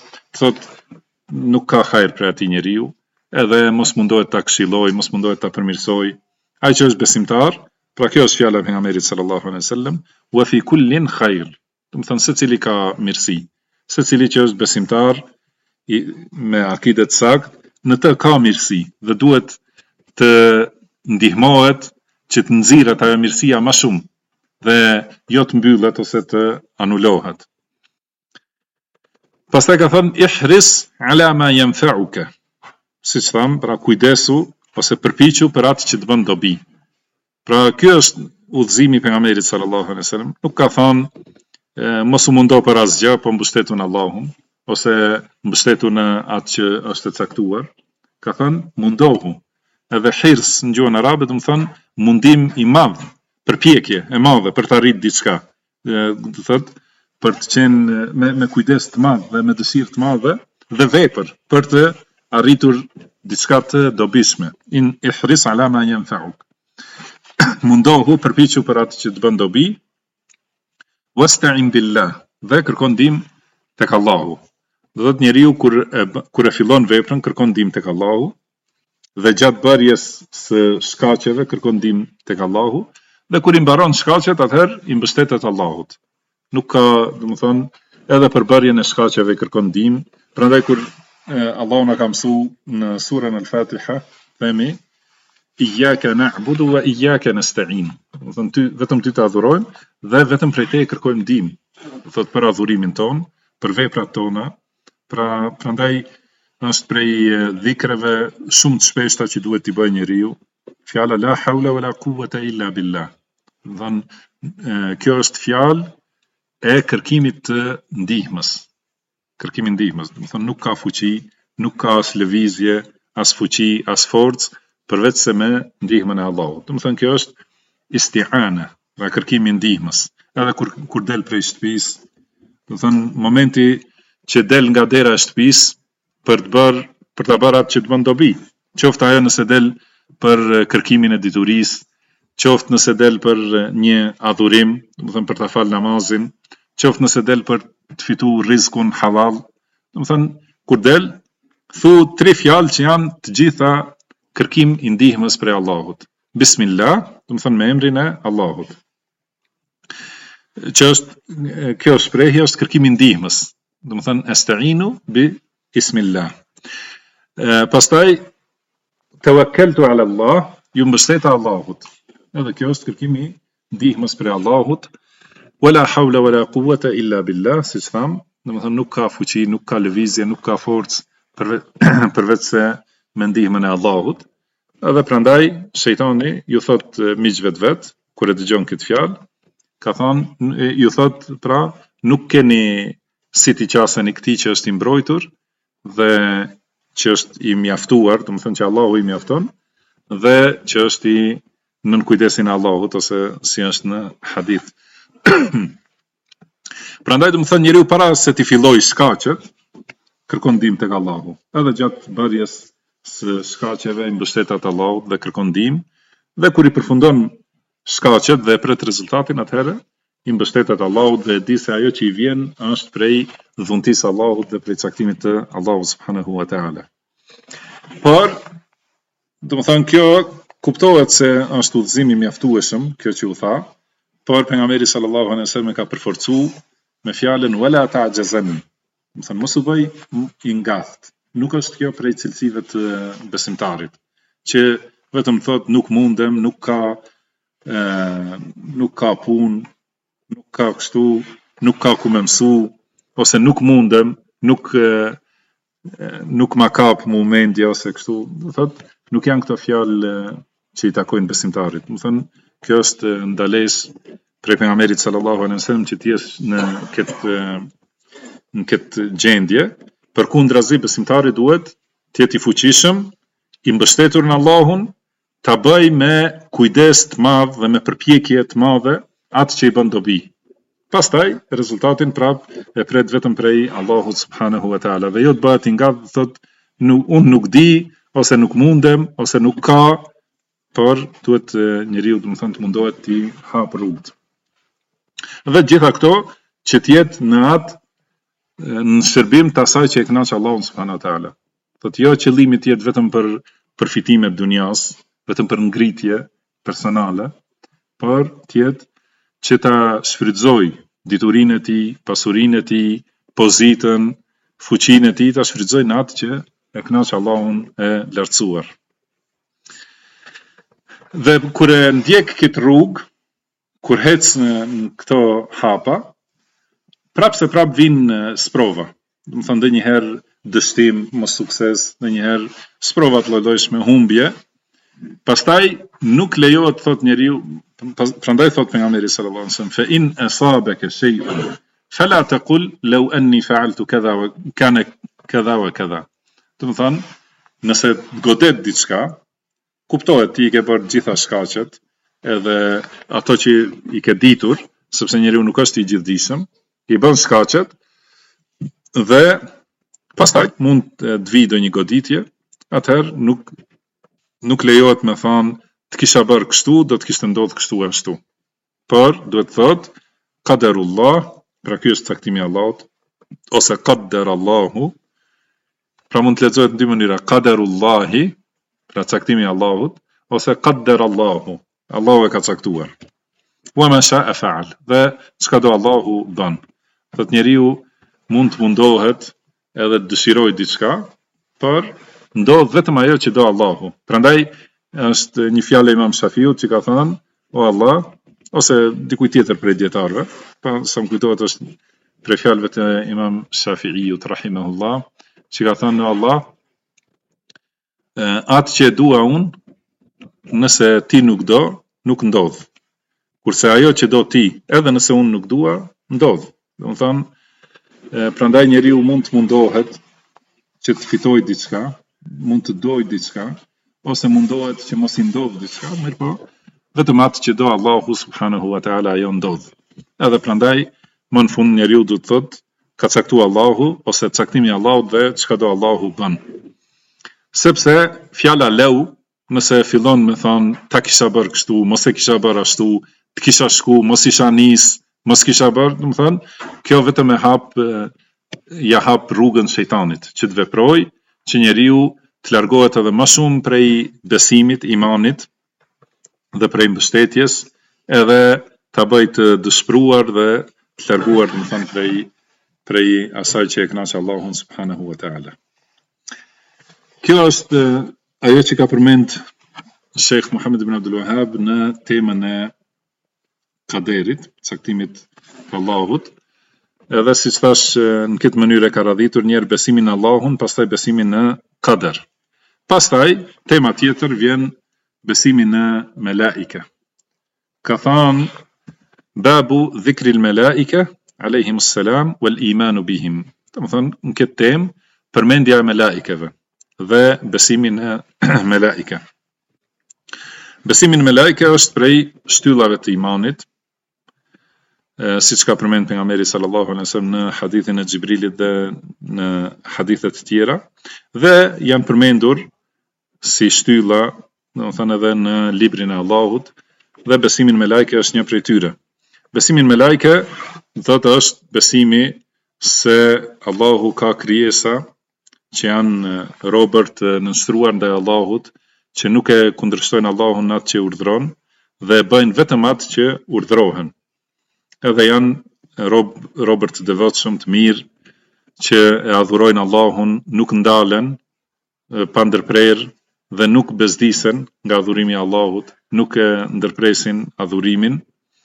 nuk ka hajër për atij njeriu, edhe mos mundohet ta këshilloj, mos mundohet ta përmirësoj. Ai që është besimtar, pra kjo është fjala e pejgamberit sallallahu alaihi wasallam, wa fi kullin khair. Do të thënë secili ka mirësi, secili që është besimtar me akide të saktë, në të ka mirësi dhe duhet të ndihmohet që të nxirret ajo mirësia më shumë dhe jo të mbyllet ose të anulohet. Pastaj ka thënë ihris ala ma yanfa'uka. Siç tham, pra kujdesu ose përpiqu për atë që të bën dobi. Pra ky është udhëzimi i pejgamberit sallallahu alaihi wasallam. Nuk ka thënë mos u mundo për asgjë, po mbështetu në Allahun, ose mbështetu në atë që është e caktuar. Ka thënë mundohu. Edhe hirs në gjuhën arabe do të thënë mundim i madh, përpjekje e madhe për të arritur diçka. Do thotë për të qenë me kujdes të madh dhe me dëshirë të madhe dhe vepër për të arritur diçka të dobishme. In ihris ala ma yanfa'uk. mundohu, përpiqu për atë që të bën dobi, wasta'in billah, dhe kërkon ndihmë tek Allahu. Do thotë njeriu kur e fillon veprën kërkon ndihmë tek Allahu dhe gjatë bërjes së shkaqeve kërkon ndihmë tek Allahu dhe kur i mbaron shkaqet atëherë i mbështetet Allahut. Nuk ka, domethënë, edhe për bërjen e shkaqeve kërkon ndihmë. Prandaj kur Allahu na ka mësuar në surën Al-Fatiha, themi Iyyaka na'budu wa iyyaka nasta'in. Domethënë vetëm ty të adhurojmë dhe vetëm prej teje kërkojmë ndihmë. Do thotë për adhurimin ton, për veprat tona. Prandaj është prej dhikreve shumë të shpeshta që duhet t'i bëjë njeriu, fjala la hawla wala quwwata illa billah. Domethënë kjo është fjalë e kërkimit të ndihmës. Kërkimi i ndihmës, domethënë nuk ka fuqi, nuk ka as lëvizje, as fuqi, as forcë përveç se me ndihmën e Allahut. Domethënë kjo është isti'ana, pra kërkimi i ndihmës. Edhe kur del prej shtëpisë, domethënë momenti që del nga dera e shtëpisë për ta bërë atë që të bën dobi. Qoftë ajo nëse del për kërkimin e diturisë, qoftë nëse del për një adhurim, domethënë për ta fal namazin, qoftë nëse del për të fituar rizkun halal. Domethënë kur del, thu 3 fjalë që janë të gjitha kërkim i ndihmës prej Allahut. Bismillah, domethënë me emrin e Allahut. Kjo shprehje është kërkimi i ndihmës. Domethënë esta'inu bi ismillah. Pastaj tawakkaltu ala Allah, ju mbështeta Allahut. Edhe kjo është kërkimi i ndihmës prej Allahut. Wala hawla wala quwwata illa billah, siç tham, domethënë nuk ka fuqi, nuk ka lëvizje, nuk ka forcë përveç se me ndihmën e Allahut. Edhe prandaj shejtani ju thot miqve të vet, kur e dëgjon këtë fjalë, ka thënë, ju thot pra nuk keni si t'i qaseni këtij që është i mbrojtur dhe që është i mjaftuar, domethënë që Allahu i mjafton dhe që është i nën kujdesin e Allahut, ose si është në hadith. Prandaj domethënë njeriu para se t'i fillojë shkaqet, kërkon ndihmë tek Allahu. Edhe gjatë bërjes së shkaqeve i mbështetet Allahut dhe kërkon ndihmë, dhe kur i përfundon shkaqet dhe pret rezultatin, atëherë i mbështetet Allahut dhe e di se ajo që i vjen është prej dhuntisë Allahut dhe prej caktimit të Allahut subhanahu wa ta'ala. Por, domethënë kjo kuptohet se është udhëzim i mjaftueshëm, kjo që u tha, por pejgamberi sallallahu alaihi wasallam ka përforcuar me fjalën wala ta'jazan. Domethënë mos u bëj i ngatht. Nuk është kjo prej cilësive të besimtarit, që vetëm thot nuk mundem, nuk ka punë, nuk ka kështu, nuk ka ku më mësu, ose nuk mundem, nuk ma kap mendja ose kështu. Thot, nuk janë këto fjalë që i takojnë besimtarit. Do thënë, kjo është ndalesë prej pejgamberit sallallahu alaihi wasallam që të jesh në këtë gjendje. Përkundrazi besimtari duhet të jetë i fuqishëm, i mbështetur në Allahun, ta bëj me kujdes të madh dhe me përpjekje të madhe atë që i bën dobi. Pastaj rezultatin prap e pret vetëm prej Allahut subhanahu wa taala. Dhe jo të bëhet i ngat, thot unë nuk di, ose nuk mundem, ose nuk ka, por duhet njeriu domethënë të mundohet të hapë rrugët. Dhe gjitha këto që të jetë në shërbim të asaj që e kënaq Allahu subhanahu wa taala. Thot jo qëllimi të jetë vetëm për përfitime të dunjas, vetëm për ngritje personale, por të jetë që ta shfrytëzoj diturinë e tij, pasurinë e tij, pozitën, fuqinë e tij, ta shfrytëzoj në atë që e kënaq Allahun e lartësuar. Dhe kur e ndjek këtë rrugë, kur hec në këto hapa, prap vinë sprova. Domethënë ndonjëherë dështim, mos sukses, ndonjëherë sprova të lloj-llojshme, humbje. Pastaj nuk lejohet thot njeriu, prandaj thot pejgamberi sallallahu alaihi wasallam, fa in asabaka shay'un fala taqul law anni fa'altu kadha wa kana kadha wa kadha. Domethënë, nëse të godet diçka, kuptohet ti i ke bërë gjitha shkaqet, edhe ato që i ke ditur, sepse njeriu nuk është i gjithdijshëm, i bën shkaqet dhe pastaj mund të vijë ndonjë goditje, atëherë nuk lejohet me thënë të kisha bërë kështu, do të kishte ndodhur kështu ashtu. Por duhet të thotë qadarullah, pra ky është caktimi i Allahut, ose qaddarallahu. Pra mund të lexohet në dy mënyra, qadarullahi, pra caktimi i Allahut, ose qaddarallahu, Allahu e ka caktuar. Wa ma sha'a fa'al, dhe çka do Allahu bën. Thot njeriu mund të mundohet edhe të dëshiroj diçka, por ndodh vetëm ajo që do Allahu. Prandaj është një fjalë e Imam Shafiut që ka thënë, o Allah, ose dikujt tjetër prej dietarëve, pa sa më kujtohet është prej fjalëve të Imam Shafiut rahimahullah, që ka thënë, o Allah, atë që dua unë, nëse ti nuk do, nuk ndodh. Kurse ajo që do ti, edhe nëse unë nuk dua, ndodh. Domethënë, prandaj njeriu mund të mundohet që të fitojë diçka, mund të dojë diçka, ose mundohet që mos i ndodh diçka, mirëpo vetëm atë që do Allahu subhanahu wa taala ajo ndodh. Edhe prandaj më në fund njeriu duhet të thotë ka caktuar Allahu ose caktimi i Allahut dhe çka do Allahu bën. Sepse fjala leu, nëse fillon me thonë ta kisha bërë kështu, mos e kisha bërë ashtu, të kisha shku, mos isha nis, mos kisha bërë, domethënë, kjo vetëm ja hap rrugën shejtanit që të veprojë, që njeriu të largohet edhe më shumë prej besimit, imanit dhe prej mbështetjes, edhe ta bëj të dëshpëruar dhe të larguar, domethënë, prej asaj që e kënaq Allahun subhanahu wa taala. Kjo është ajo që ka përmend Sheikh Muhammed ibn Abdul Wahhab në temën e qaderit, caktimit të Allahut. Edhe siç thash, në këtë mënyrë ka radhitur njerë besimin në Allahun, pastaj besimin në qadar. Pastaj tema tjetër vjen besimi në melaike. Ka thënë babu dhikril melaike alayhimus salam wal imanu bihim. Domethënë në këtë temë përmendja e melaikeve dhe besimi në melaike. Besimi në melaike është prej shtyllave të imanit, siç ka përmend pejgamberi sallallahu alaihi wasallam në hadithin e Xhibrilit dhe në hadithe të tjera, dhe janë përmendur si shtylla, domethënë edhe në librin e Allahut, dhe besimi në melaike është një prej tyre. Besimi në melaike thotë është besimi se Allahu ka krijesa që janë robër të nënshtruar ndaj Allahut, që nuk e kundërshtojnë Allahun në atë që urdhëron dhe bëjnë vetëm atë që urdhërohen. Edhe janë robër të devotshëm, të mirë, që e adhurojnë Allahun, nuk ndalen pa ndërprerje dhe nuk bezdisen nga adhurimi i Allahut, nuk e ndërpresin adhurimin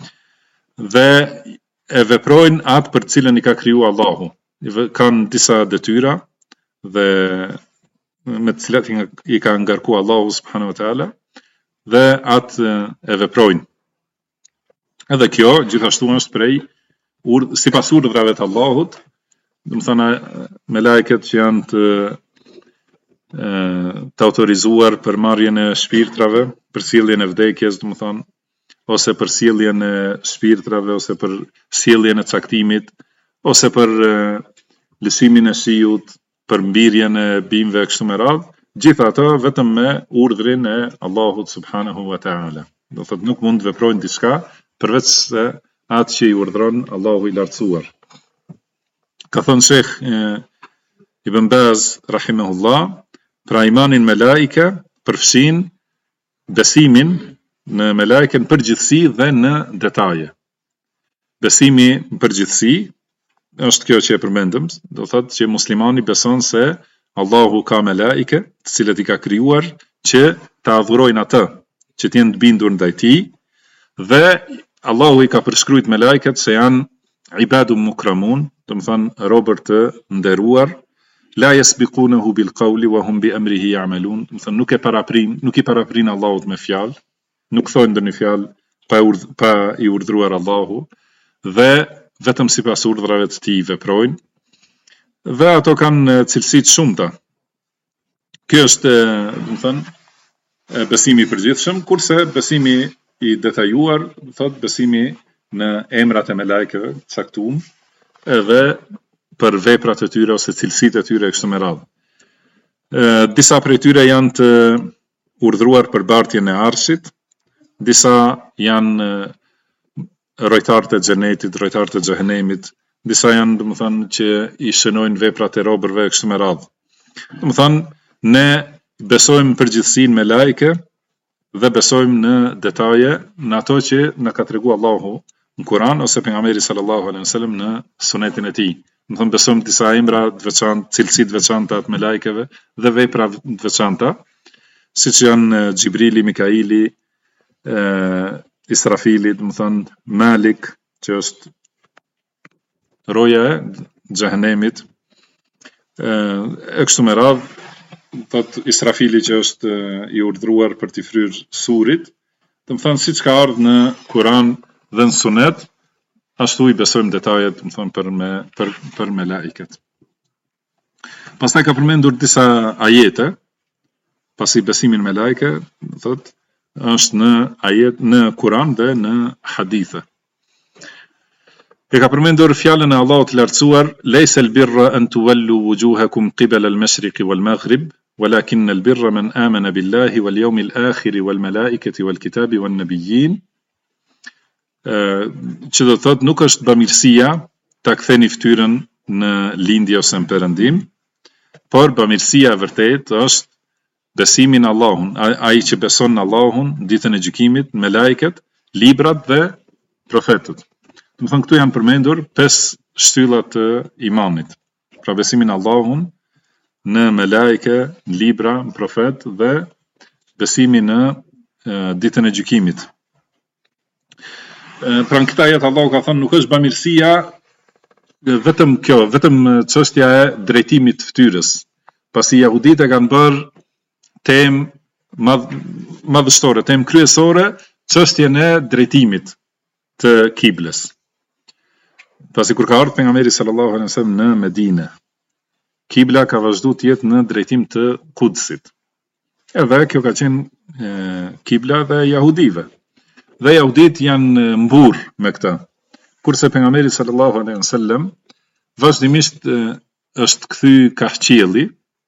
dhe e veprojnë atë për cilën i ka krijuar Allahu. Kanë disa detyra dhe me të cilat i ka ngarkuar Allahu subhanahu wa taala dhe atë e veprojnë. Edhe kjo gjithashtu është prej sipas urdhrave të Allahut, domethënë melajket që janë të autorizuar për marrjen e shpirtrave, për sjelljen e vdekjes, domethënë, ose për sjelljen e shpirtrave, ose për sjelljen e caktimit, ose për lësimin e shiut, për mbirjen e bimëve kështu me radhë, gjitha ato vetëm me urdhrin e Allahut subhanahu wa taala. Do thotë nuk mund të veprojnë diçka përveç se atë që i urdhron Allahu i lartësuar. Ka thënë Sheikh Ibn Baz rahimahullah, pra imanin melaike përfshin besimin në melaiken përgjithësi dhe në detaje. Besimi në përgjithësi është kjo që e përmendëm, do thotë që muslimani beson se Allahu ka melaike, të cilët i ka krijuar që ta adhurojnë atë, që të jenë të bindur ndaj tij, dhe Allahu i ka përshkruajtur melaiket se janë ibadun mukramun, do të thonë robër të nderuar, la yasbiqunahu bil qawli wa hum bi amrihi ya'malun, do të thonë nuk i paraprin Allahut me fjalë, nuk thonë ndonjë fjalë pa i urdhëruar Allahu, dhe vetëm sipas urdhrave të tij veprojnë, dhe ato kanë cilësi të shumta. Kjo është, do të thënë, besimi i përgjithshëm, kurse besimi i detajuar, thotë besimi në emrat e melajkeve, caktuar, edhe për veprat e tyre ose cilësitë e tyre kështu me radhë. Disa prej tyre janë të urdhëruar për bartjen e arshit, disa janë rojtarët e xhenetit, rojtarët e xhehenemit, disa janë domethënë që i shënojnë veprat e robërve kështu me radhë. Domethënë ne besojmë përgjithësinë me lajke dhe besojmë në detaje në ato që na ka treguar Allahu në Kur'an ose pejgamberi sallallahu alaihi wasallam në sunetin e tij. Domethënë besojmë disa emra të veçantë, cilësi të veçanta të melajkeve dhe vepra të veçanta, siç janë Xhibrili, Mikaili, Israfili, domethënë Malik, që është roja e xhehenemit, e kështu me radhë, thot Israfili që është i urdhëruar për t'i fryrë surit, domethënë siç ka ardhur në Kur'an dhe në Sunet, ashtu i besojmë detajet, domethënë për melajket. Pastaj ka përmendur disa ajete, pasi besimin me melajke, thot është në ajet në Kur'an dhe në hadithe. E ka përmendur fjalën e Allahut të lartësuar, "Laysa al-birra an tuwallu wujuhakum qibala al-mashriqi wal-maghrib, walakinna al-birra man amana billahi wal yawmil akhir wal malaikati wal kitabi wan nabiyyin." Që do thot nuk është bamirësia ta ktheni fytyrën në lindje ose në perëndim, por bamirësia e vërtetë është besimi në Allahun, ai që beson në Allahun, ditën e gjykimit, me melajket, librat dhe profetët. Domethënë këtu janë përmendur 5 shtyllat të imanit. Pra besimi në Allahun, në melajke, në libra, në profet dhe besimi në ditën e gjykimit. Pra në këta jetë Allahu ka thënë nuk është bamirësia vetëm kjo, vetëm çështja e drejtimit të fytyrës. Pasi jahudit e kanë bërë temë madhështore, temë kryesore, çështjen e drejtimit të kiblës. Pasi kur ka ardhur pejgamberi sallallahu alaihi wasallam në Medinë, kibla ka vazhduar të jetë në drejtim të Kudsit. Edhe kjo ka qenë kibla dhe jahudive. Dhe jahudit janë mbur me këtë. Kurse pejgamberi sallallahu alaihi wasallam vazhdimisht është kthy ka qielli,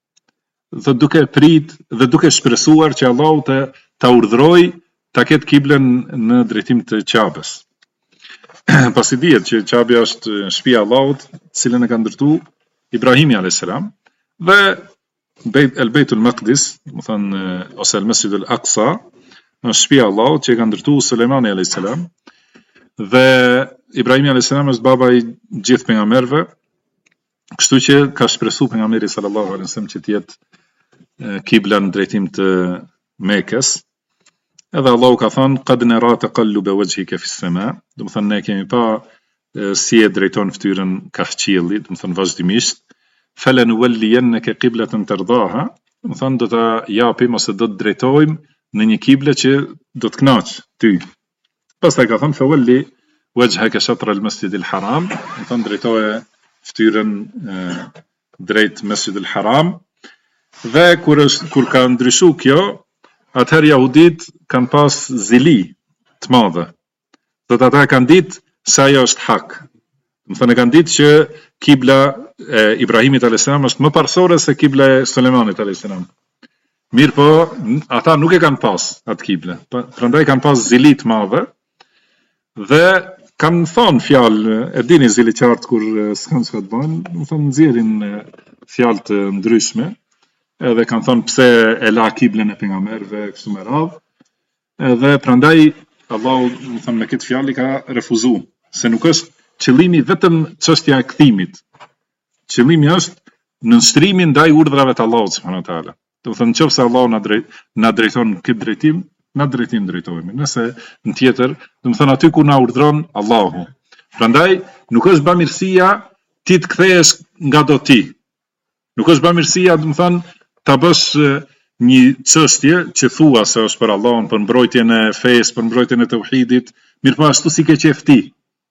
dhe duke prit dhe duke shpresuar që Allahu ta urdhëroj ta ketë kiblën në drejtim të Qabës. Pasi dihet që Qabja është shtëpia e Allahut, cilën e ka ndërtuar Ibrahimi alayhis salam, dhe El-Beitul Maqdis, domethënë ose El-Masjid Al-Aqsa, është shtëpia e Allahut që e ka ndërtuar Sulejmani alayhis salam, dhe Ibrahimi alayhis salam është baba i gjithë pejgamberëve, kështu që ka shpresuar pejgamberi sallallahu alaihi wasallam që të jetë kibla në drejtim të Mekës. Edhe Allahu ka thënë qad nara taqalluba wajhika fi as-sama, domethënë ne kemi pa si e drejton fytyrën ka qielli, domethënë vazhdimisht, falanuwalliyannaka qiblatan tardaha, domethënë do ta japim ose do të drejtojmë në një kible që do të kënaq ty. Pastaj ka thënë fawalli wajhaka shatr al-masjid al-haram, domethënë drejtoje fytyrën drejt Masjid al-Haram. Dhe kur ka ndryshuar kjo, atëherë jahudit kanë pas zili të madhe. Do të ata kanë ditë se ajo është hak. Domethënë kanë ditë që kibla e Ibrahimit alayhis salam është më parsorë se kibla e Sulejmanit alayhis salam. Mirë po, ata nuk e kanë pas atë kible. Prandaj kanë pas zili të madhe dhe kanë thonë fjalë, e dini zili qartë kur s'kan çka të bëjnë, domethënë nxjerrin fjalë të ndryshme. Edhe kanë thonë pse e la kiblen e pejgamberëve kështu me radhë. Edhe prandaj Allahu, domethënë me këtë fjalë ka refuzuar se nuk është qëllimi vetëm çështja e kthimit. Qëllimi është nënshtrimi ndaj urdhrave të Allahut subhanahu wa taala. Domethënë nëse Allahu na drejton këtë drejtim, na drejtim drejtohemi. Nëse në tjetër, domethënë aty ku na urdhron Allahu. Prandaj nuk është bamirësia ti të kthehesh nga do ti. Nuk është bamirësia, domethënë ta bësh një çështje që thua se është për Allahun, për mbrojtjen e fesë, për mbrojtjen e tauhidit, mirë po ashtu si ke qef ti.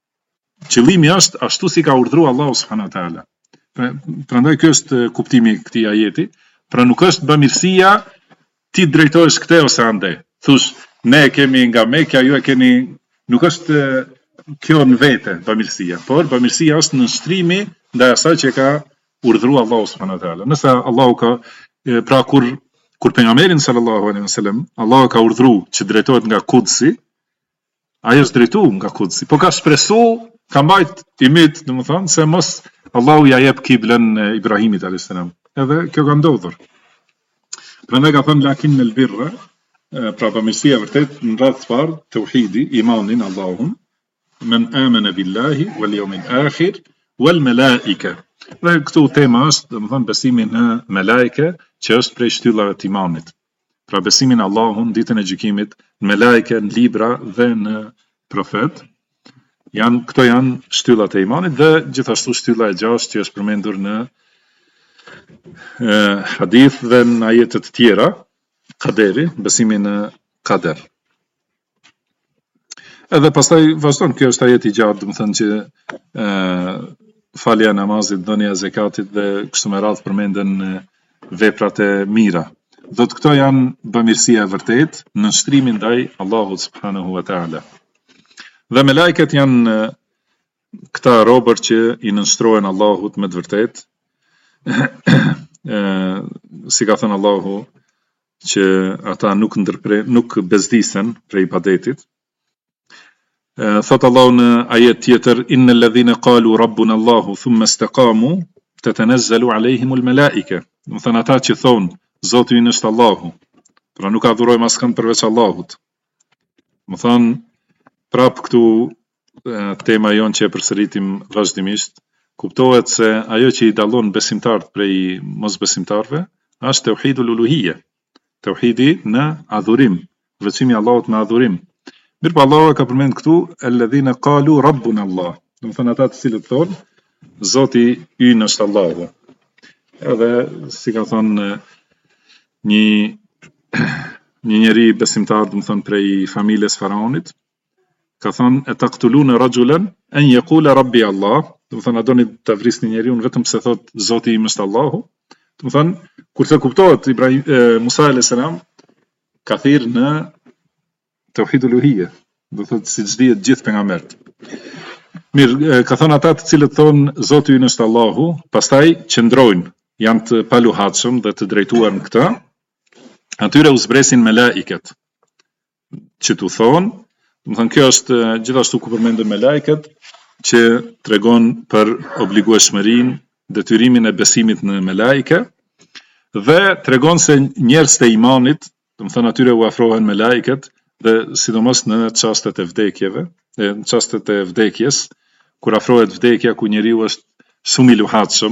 Qëllimi është ashtu si ka urdhëruar Allahu subhanahu wa taala. Prandaj ky është kuptimi i këtij ajeti. Pra nuk është bamirësia ti drejtohesh këte ose ande. Thush, ne kemi nga Mekja, ju e keni, nuk është kjo në vete bamirësia, por bamirësia është në shtrimi ndaj asaj që ka urdhëruar Allahu subhanahu wa taala. Nëse Allahu ka, pra kur Kur pejgamberin sallallahu alaihi wasallam Allah ka urdhëruar që drejtohet nga Kudsi, ai është drejtuar nga Kudsi, po ka shpresu, ka mbajt imit, domethënë se mos Allahu ja jep kiblën Ibrahimit alayhis salam. Edhe kjo ka ndodhur. Prandaj ka thënë lakin el birra, pra pamirësia vërtet në radhë të parë tauhidi, imanin Allahun, men amana billahi wal yawmil akhir wal malaika. Dhe këtu tema është, domethënë besimi në malaike, që është prej shtyllave të imanit. Pra besimin Allahun, ditën e gjykimit, në malaike, në libra dhe në profet. Këto janë shtyllat e imanit dhe gjithashtu shtylla e gjashtë që është përmendur në hadith dhe në ajetet të tjera, qaderi, besimi në qader. Edhe pastaj vazhdon, kjo është ajeti i gjatë, domethënë që falja e namazit, dhënia e zakatit dhe kështu me radhë përmenden veprat e mira. Do të këto janë bamirësia e vërtet në nështrimin ndaj Allahut subhanahu wa taala. Dhe me lajket janë këta robër që i nënshtrohen Allahut me të vërtet, si ka thënë Allahu që ata nuk bezdisen prej ibadetit. Thot Allahu në ajet tjetër, innal ladhina qalu rabbuna Allahu thumma istaqamu tatanazzalu alehimul malaika. Do të thënë ata që thonë Zoti ynë është Allahu, pra nuk adhurojmë askënd përveç Allahut. Do të thënë prap këtu tema jonë që e përsëritim vazhdimisht, kuptohet se ajo që i dallon besimtarët prej mosbesimtarëve është tauhidul uluhiyya, tauhidi në adhurim, veçimi Allahut me adhurim. Mirpo Allahu ka përmend këtu alladhina qalu rabbuna Allah, do të thënë ata të cilët thonë Zoti ynë është Allahu. Edhe si ka thënë një njeri besimtar, do të thënë prej familjes faraonit, ka thënë e taqtuluna rajulan an yaqula rabbi Allah, do të thënë a doni ta vrisni njeriu vetëm se thot Zoti im është Allahu. Do të thënë kur të kuptohet Musa alayhis salam ka thirr në tauhid uluhiyya, do të thotë siç dihet gjithë pejgamberët. Mirë, ka thënë ata të cilët thonë Zoti ynë është Allahu, pastaj qëndrojnë, janë të paluhatshëm dhe të drejtuar në këtë, atyre u zbresin melaiket që tu thonë. Do të thënë kjo është gjithashtu ku përmenden melaiket që tregon për obligueshmërinë, detyrimin e besimit në melaike dhe tregon se njerëz të imanit, do të thënë atyre u afrohen melaiket dhe sidomos në çastet e vdekjeve, në çastet e vdekjes, kur afrohet vdekja ku njeriu është shumë i luhatshëm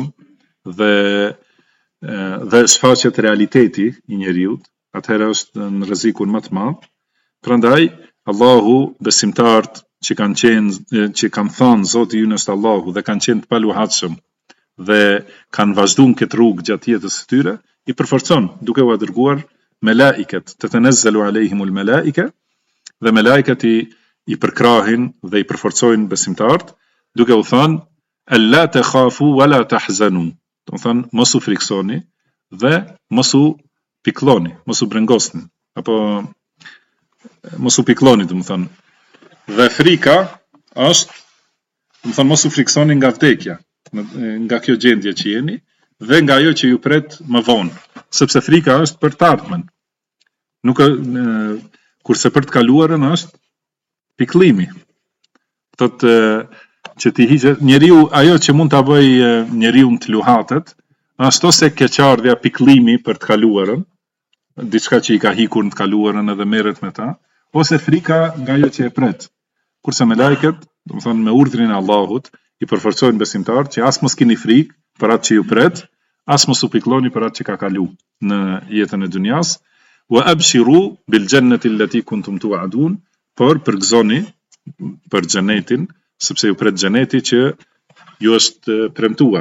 dhe shfaqet realiteti i njeriu, atëherë është në rrezikun më të madh. Prandaj Allahu besimtarët që kanë thënë Zoti ynë është Allahu dhe kanë qenë të paluhatshëm dhe kanë vazhduar këtë rrugë gjatë jetës së tyre, i përforcon duke u dërguar melaiket, tatanazzalu alehimul malaika, dhe melaiket i përkrahin dhe i përforcojnë besimtarët, duke u thënë alla takhafu wala tahzanu. Do të thënë mos u friksoni dhe mos u pikloni, mos u brengosni, apo mos u pikloni, do të thënë. Dhe frika është, do të thënë mos u friksoni nga vdekja, nga kjo gjendje që jeni dhe nga ajo që ju pret më vonë, sepse frika është për të ardhmen. Nuk kurse për të kaluarën është piklimi. Thotë që ti hiqet njeriu, ajo që mund ta bëj njeriu të luhatet, është ose keqardhja, piklimi për të kaluarën, diçka që i ka hikur në të kaluarën edhe merret me ta, ose frika nga ajo që e pret. Kurse melaiket, do të thonë me urdhrin e Allahut, i përforcojnë besimtarët që as mos keni frikë për atë që ju pret, as mos u pikloni për atë që ka kalu në jetën e dunjas, wa abshiru bil jannati allati kuntum tu'adun, por përgëzoni për xhenetin, sepse ju pret xheneti që ju është premtuar.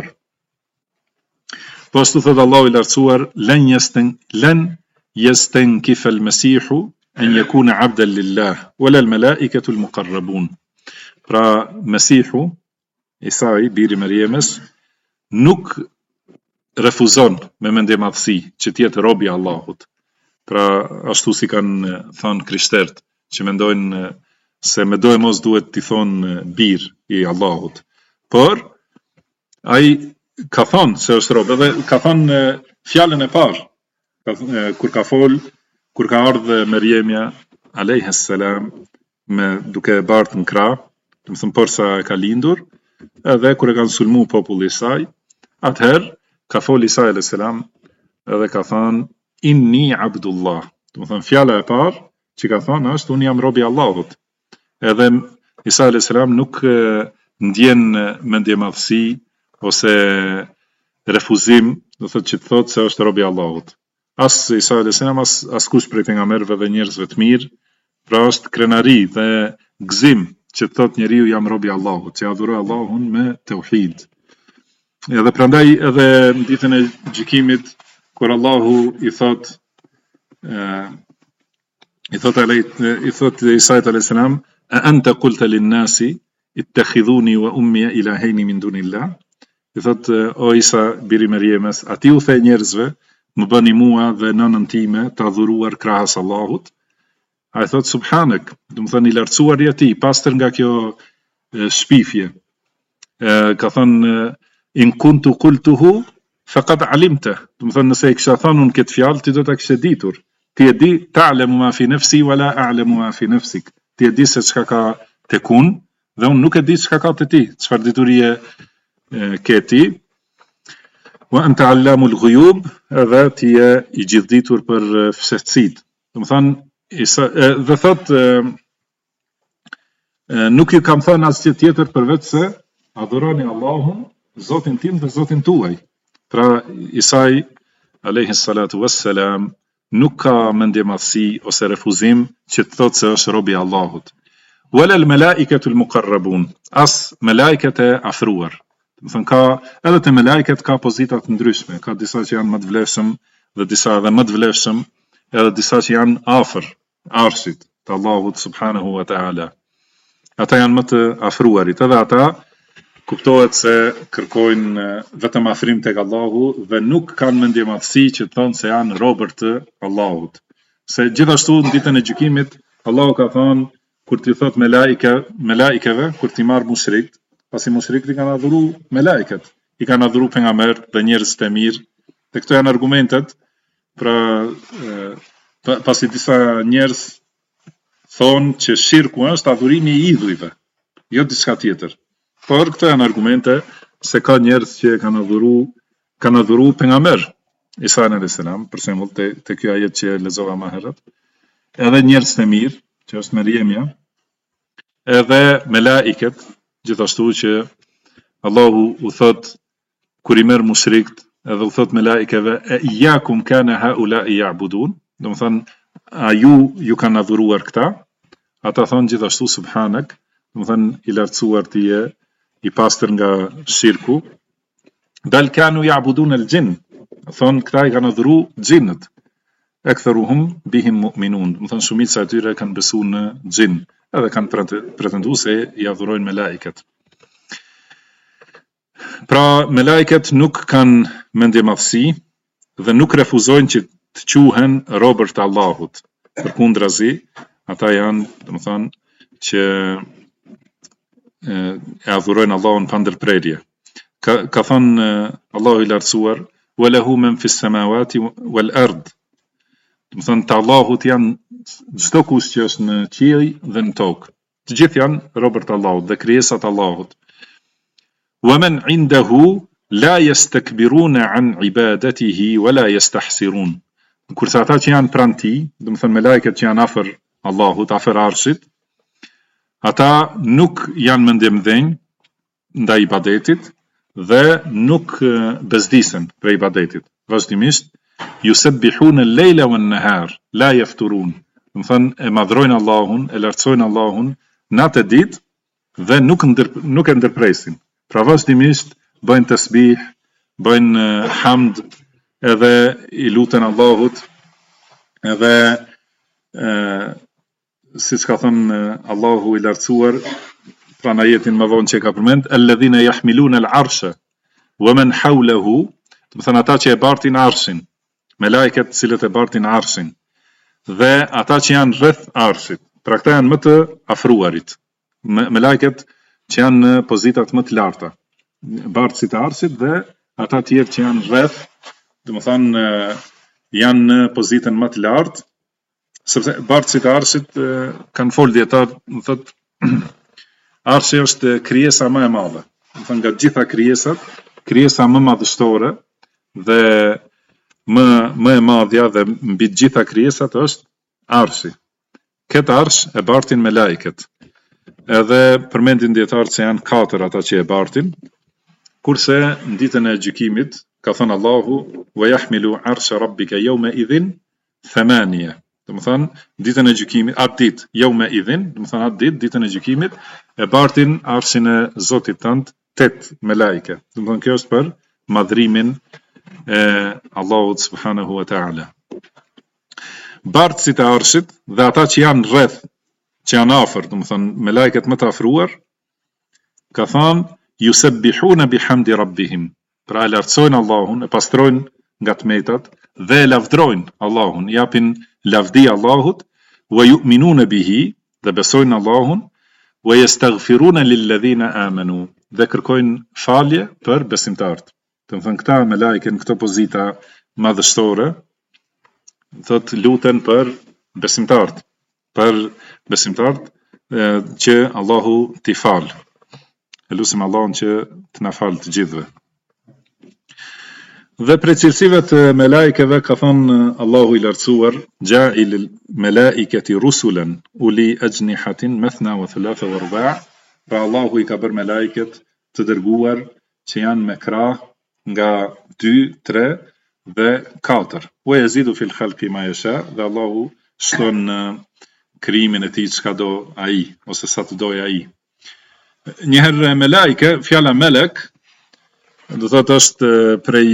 Po ashtu thot Allahu i lartësuar, lan yastankifa al-masihu an yakuna 'abdan lillah wala al-malaikatu al-muqarrabun. Pra Mesihu, Isa i biri Mariemës, nuk refuzon me mendje madhësi që të jetë robi i Allahut. Pra ashtu si kanë thënë krishterët, që mendojnë se me do e mos duhet t'i thonë bir i Allahut. Por ai ka thënë se është rob, edhe ka thënë fjalën e parë kur ka ardhur Mariemja alayha salam me duke e bart në krah, do të thënë porsa ka lindur, edhe kur e kanë sulmu populli i saj, atëherë ka fol Isa alayhis salam edhe ka thënë inni abdullah. Do të thënë fjala e parë që ka thënë është unë jam robi i Allahut. Edhe Isa alayhis salam nuk ndjen mendjemadhësi ose refuzim, do thotë që të thotë se është robi i Allahut. As Isa alayhis salam as kush prej pejgamberëve dhe njerëzve të mirë, pra është krenari dhe gëzim që të thotë njeriu jam robi i Allahut, që adhuroj Allahun me tauhid. Edhe prandaj edhe në ditën e gjykimit kur Allahu i thot Isa alayhis salam a anta qulta lin nasi ittakhidhuni wa ummi ilahayn min dunillah. I thot o Isa biri Mariemës, a ti u the njerëzve më bëni mua dhe nënën time të adhuruar krahas Allahut? A i thot subhanak, do të thënë i lartësuar je ti, pastër nga kjo shpifje. Ka thënë in kuntu qultuhu faqad alimta, do të thënë nëse i kisha thënë unë këtë fjalë ti do ta kishe ditur. Ti e di ta'lamu ma fi nafsi wala a'lamu ma fi nafsik. Ti e di se çka ka tek unë dhe unë nuk e di çka ka te ti, çfarë diturie ke ti. Wa anta allamul ghuyub, edhe ti je i gjithditur për fshehtësitë. Do të thënë dhe thot nuk ju kam thënë asgjë tjetër përveç se adhuroni Allahun, Zotin tim dhe Zotin tuaj. Pra Isai alayhi salatu wassalam nuk ka mendjemadhësi ose refuzim që të thotë se është robi i Allahut. Wala al-malaikatu al-muqarrabun, as melajket e afruar. Do thënë ka edhe te melajket ka pozita të ndryshme, ka disa që janë më të vlefshëm dhe disa edhe më të vlefshëm, edhe disa që janë afër arshit të Allahut subhanahu wa ta'ala. Ata janë më të afruarit, edhe ata kuptohet se kërkojnë vetëm afrim tek Allahu dhe nuk kanë mendjemadhësi që të thonë se janë robër të Allahut. Se gjithashtu në ditën e gjykimit Allahu ka thënë kur t'i thot melajkeve, kur t'i marr mushrikt, pasi mushrikët i kanë adhuru melajket, i kanë adhuru pejgamberët dhe njerëzit e mirë. Dhe këto janë argumentet, pra pasi disa njerëz thonë që shirku është adhurimi i idhujve, jo diçka tjetër. Por këto janë argumente se ka njerëz që kanë adhuru pejgamber Isa alayhis salam, për shembull te ky ajet që lexova më herët, edhe njerëz të mirë, që është Mariemja, edhe melaiket, gjithashtu që Allahu u thot kur i merr mushrikt, edhe u thot melaikeve e iyakum kana haula ya'budun, do të thënë a ju kanë adhuruar këta? Ata thonë gjithashtu subhanak, do të thënë i lartësuar ti je, i pastër nga shirku. Bal kanu ya'budun al-jinn, thonë këta i kanë adhuru xhinët. Aktharuhum bihim mu'minun, do të thënë shumica e tyre kanë besuar në xhin, edhe kanë pretenduar se i adhurojnë melaiket. Pra melaiket nuk kanë mendjemadhësi dhe nuk refuzojnë që të quhen robër të Allahut. Përkundrazi, ata janë, do të thënë, që e adhurojnë Allahun pa ndërprerje. Ka thënë Allahu i lartësuar, wa lahu man fis samawati wal ard. Do të thënë të Allahut janë çdo kush që është në qiell dhe në tokë. Të gjithë janë robër të Allahut dhe krijesat e Allahut. Wa man indahu la yastakbiruna an ibadatihi wa la yastahsirun. Kurse ata që janë pranë tij, do të thënë melajket që janë afër Allahut, afër arshit, ata nuk janë mendjemdhenj ndaj ibadetit dhe nuk bezdisen për ibadetit. Vazhdimisht yusabbihuna al-layla wan-nahar la yafturun. Do të thënë e madhrojnë Allahun, e lartësojnë Allahun natë e ditë dhe nuk e ndërpresin. Pra vazhdimisht bëjnë tasbih, bëjnë hamd, edhe i luten Allahut, edhe siç ka thënë Allahu i lartësuar, pra në ajetin më vonë që ka përmend, alladhina yahmiluna al-arsha wa man hawlahu, do të thënë ata që e bartin arshin, melajket cilët e bartin arshin, dhe ata që janë rreth arshit, pra këta janë më të afruarit, melajket që janë në pozitat më të larta, bartësit e arshit dhe ata tjerë që janë rreth, do të thënë janë në pozitën më të lartë, sepse bartësit e arshit kanë folë dietar, më thotë arshi është krijesa më e madhe. Do thënë nga gjitha krijesat, krijesa më madhështore dhe më e madhja dhe mbi të gjitha krijesat është arshi. Këtë arsh e bartin me lajket. Edhe përmendin dietarët se janë 4 ata që e bartin, kurse në ditën e gjykimit ka thënë Allahu wa yahmilu arsha rabbika yawma idhin thamaniya. Do të thënë ditën e gjykimit, atë ditë yawma idhin, do të thënë atë ditë, ditën e gjykimit e bartin arshin e Zotit tënd 8 me lajke. Do të thënë kjo është për madhrimin e Allahut subhanahu wa taala. Bartësit e arshit dhe ata që janë rreth, që janë afër, do të thënë me lajket më të afruar, ka thënë yusabbihuna bihamdi rabbihim. Pra e lartësojnë Allahun, e pastrojnë nga tmetat dhe e lavdrojnë Allahun, japin lavdi Allahut, wa yu'minuna bihi, dhe besojnë Allahun, wa yastaghfiruna lilladhina amanu, dhe kërkojnë falje për besimtarët. Do të thënë këta me lajken këto pozita madhështore, thot luten për besimtarët, që Allahu t'i falë. E lusim Allahun që të na falë të gjithëve. Dhe prej cilësive të melajkeve ka thënë Allahu i lartësuar, ja'ilil melaikati rusulan uli ajnihatin mathna wa thulatha wa ruba', pra Allahu i ka bërë melajket të dërguar që janë me krah nga 2, 3 dhe 4. Wa yazidu fil khalqi ma yasha, dhe Allahu shton në krijimin e tij çka do ai ose sa të dojë ai. Njëherë melajke, fjala melek, do thotë është prej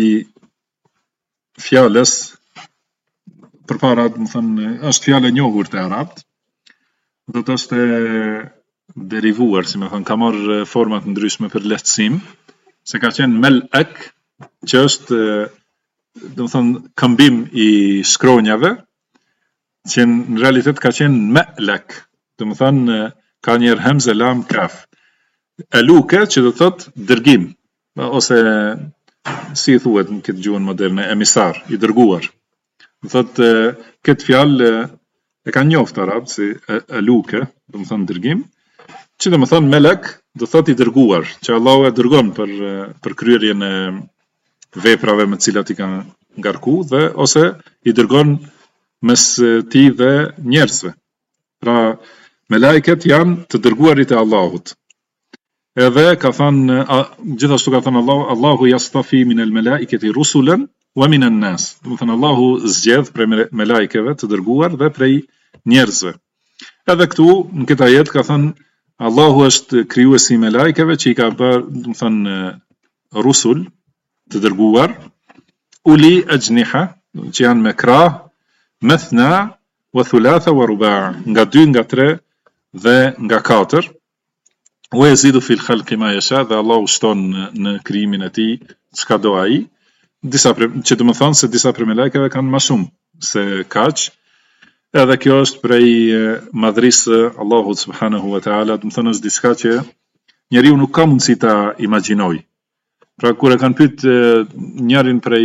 fjalës përpara, do të thënë, është fjalë e njohur te arabt, do të është derivuar, si më thënë, ka marrë forma të ndryshme për lehtësim, se ka qenë melek, që është, do të thënë, këmbim i shkronjave, që në realitet ka qenë melek, do të thënë, ka njerë hemze lam kaf. Eluke, që do të thotë dërgim, ose si thuhet në këtë gjuhën moderne, emisar, i dërguar. Do thotë këtë fjalë e kanë njoft arabët si eluke, do të thonë dërgim, që do të thonë melek, do thotë i dërguar, që Allahu e dërgon për kryerjen e veprave me të cilat i kanë ngarku dhe ose i dërgon mes tij dhe njerëzve. Pra melajket janë të dërguarit e Allahut. Edhe ka thënë, gjithashtu ka thënë Allahu yastafi min al-malaikati rusulan wa min an-nas. Do të thënë Allahu zgjedh prej melajkeve të dërguar dhe prej njerëzve. Edhe këtu në këtë ajet ka thënë Allahu është krijuesi i melajkeve që i ka bërë, do të thënë rusul të dërguar, uli ajniha, që janë me krah, mathna wa thulatha wa ruba', nga 2, nga 3 dhe nga 4. Wa yazidu fil khalqi ma yasha, dhe Allahu shton në krijimin e tij çka do ai. Që do të thonë se disa prej melajkeve kanë më shumë se kaq. Edhe kjo është prej madhrisë Allahut subhanahu wa taala, do të thonë është diçka që njeriu nuk ka mundësi ta imagjinoj. Pra kur e kanë pyet njërin prej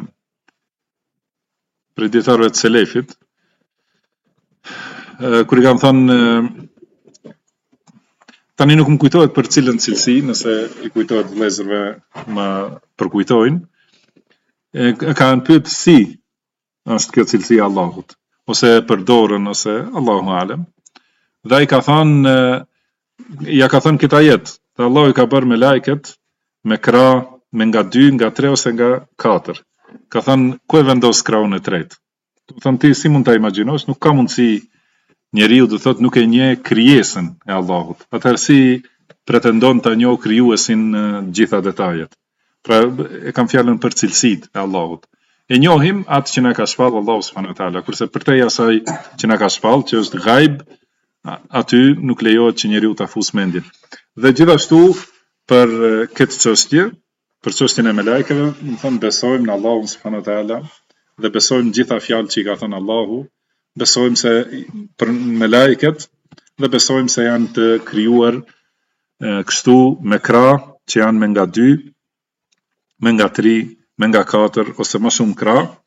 dietarëve të selefit, kur i kanë thënë tani nuk më kujtohet për cilën cilësi, nëse i kujtohet vëllezërve më përkujtojnë, kanë pyet si është kjo cilësi e Allahut, ose për dorën, ose Allahu alem. Dhe ai ka thënë, ja ka thënë këtë ajet, dhe Allahu i ka bërë melajket me krah, me nga 2, nga 3 ose nga 4. Ka thënë, ku e vendos krahun e tretë? Do të thënë ti si mund ta imagjinosh, nuk ka mundësi. Njeriu do thotë nuk e njeh krijesën e Allahut. Atëherë si pretendon ta njohë krijuesin në gjitha detajet. Pra e kam fjalën për cilësitë e Allahut. E njohim atë që na ka shpall Allahu subhanahu wa taala, kurse përtej asaj që na ka shpall, që është ghaib, aty nuk lejohet që njeriu ta fusë mendjen. Dhe gjithashtu për këtë çështje, për çështjen e melajkeve, do thonë besojmë në Allahun subhanahu wa taala dhe besojmë gjitha fjalët që i ka thënë Allahu. Besojmë se për melajket dhe besojmë se janë të krijuar kështu me krah që janë me nga 2, me nga 3, me nga 4 ose më shumë krah,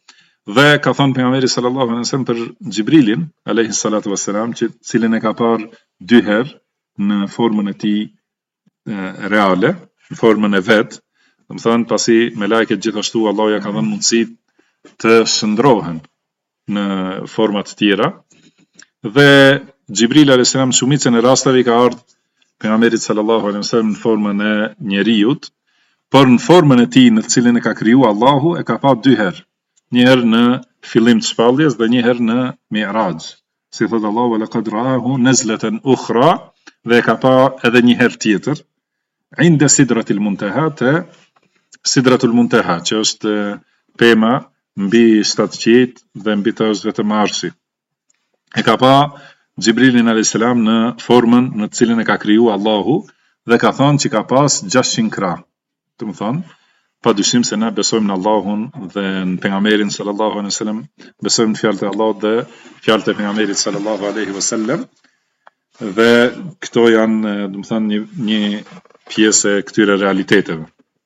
Dhe ka thënë pejgamberi sallallahu alaihi wasallam për Xhibrilin alayhi salatu wassalam, cilin e ka parë 2 herë në formën e tij reale, në formën e vet, domethënë pasi me lajket gjithashtu Allahu ja ka dhënë mundësi të shndrohen në forma të tjera. Dhe Xhibril alayhis salam shumicën e rasteve ka ardhur pejgamberit sallallahu alaihi wasallam në formën e njeriut, por në formën e tij në të cilën e ka krijuar Allahu e ka pa 2 herë. Një herë në fillim të shpalljes dhe një herë në Mi'raj. Si thot Allahu laqad ra'ahu nazlatan ukhra, dhe e ka pa edhe një herë tjetër inda sidratil muntaha, sidratul muntaha, që është pema mbi 7 qiejt dhe mbi të është vetëm arshi. E ka pa Xhibrilin alayhis salam në formën në të cilën e ka krijuar Allahu dhe ka thënë që ka pas 600 krah. Domethënë, padyshim se na besojmë në Allahun dhe në pejgamberin sallallahu alaihi wasallam, besojmë në fjalët e Allahut dhe fjalët e pejgamberit sallallahu alaihi wasallam. Dhe këto janë, domethënë, një pjesë e këtyre realiteteve.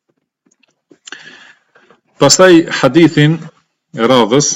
Pastaj hadithin e radhës,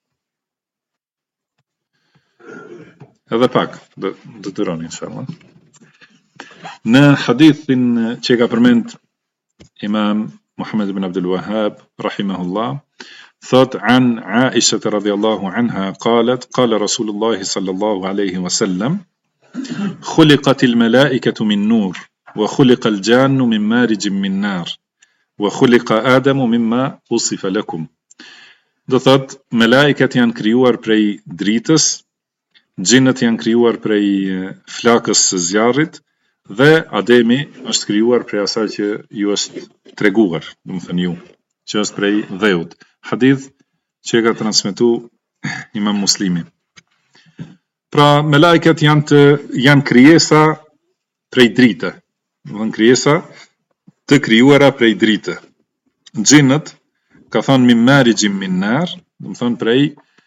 edhe pak, do të roni, inshallah. Në hadithin që ka përmend Imam Muhammad ibn Abdul Wahhab rahimahullah, thot an Aisha radhiyallahu anha qalet qala Rasulullah sallallahu alayhi wasallam khuliqat al-mala'ikatu min nur wa khuliqa al-jannu min marijin min nar wa khuliqa Adamu mimma usifa lakum. Do thot melaikat janë krijuar prej dritës, xhinët janë krijuar prej flakës së zjarrit dhe Ademi është krijuar prej asaj që ju është treguar, domethënë ju, që është prej dheut. Hadith që ka transmetuar Imam Muslimi. Pra melaikat janë krijesa prej drite, domethënë krijesa të krijuara prej drite. Xhinët ka thënë min marijin min nar, domethënë prej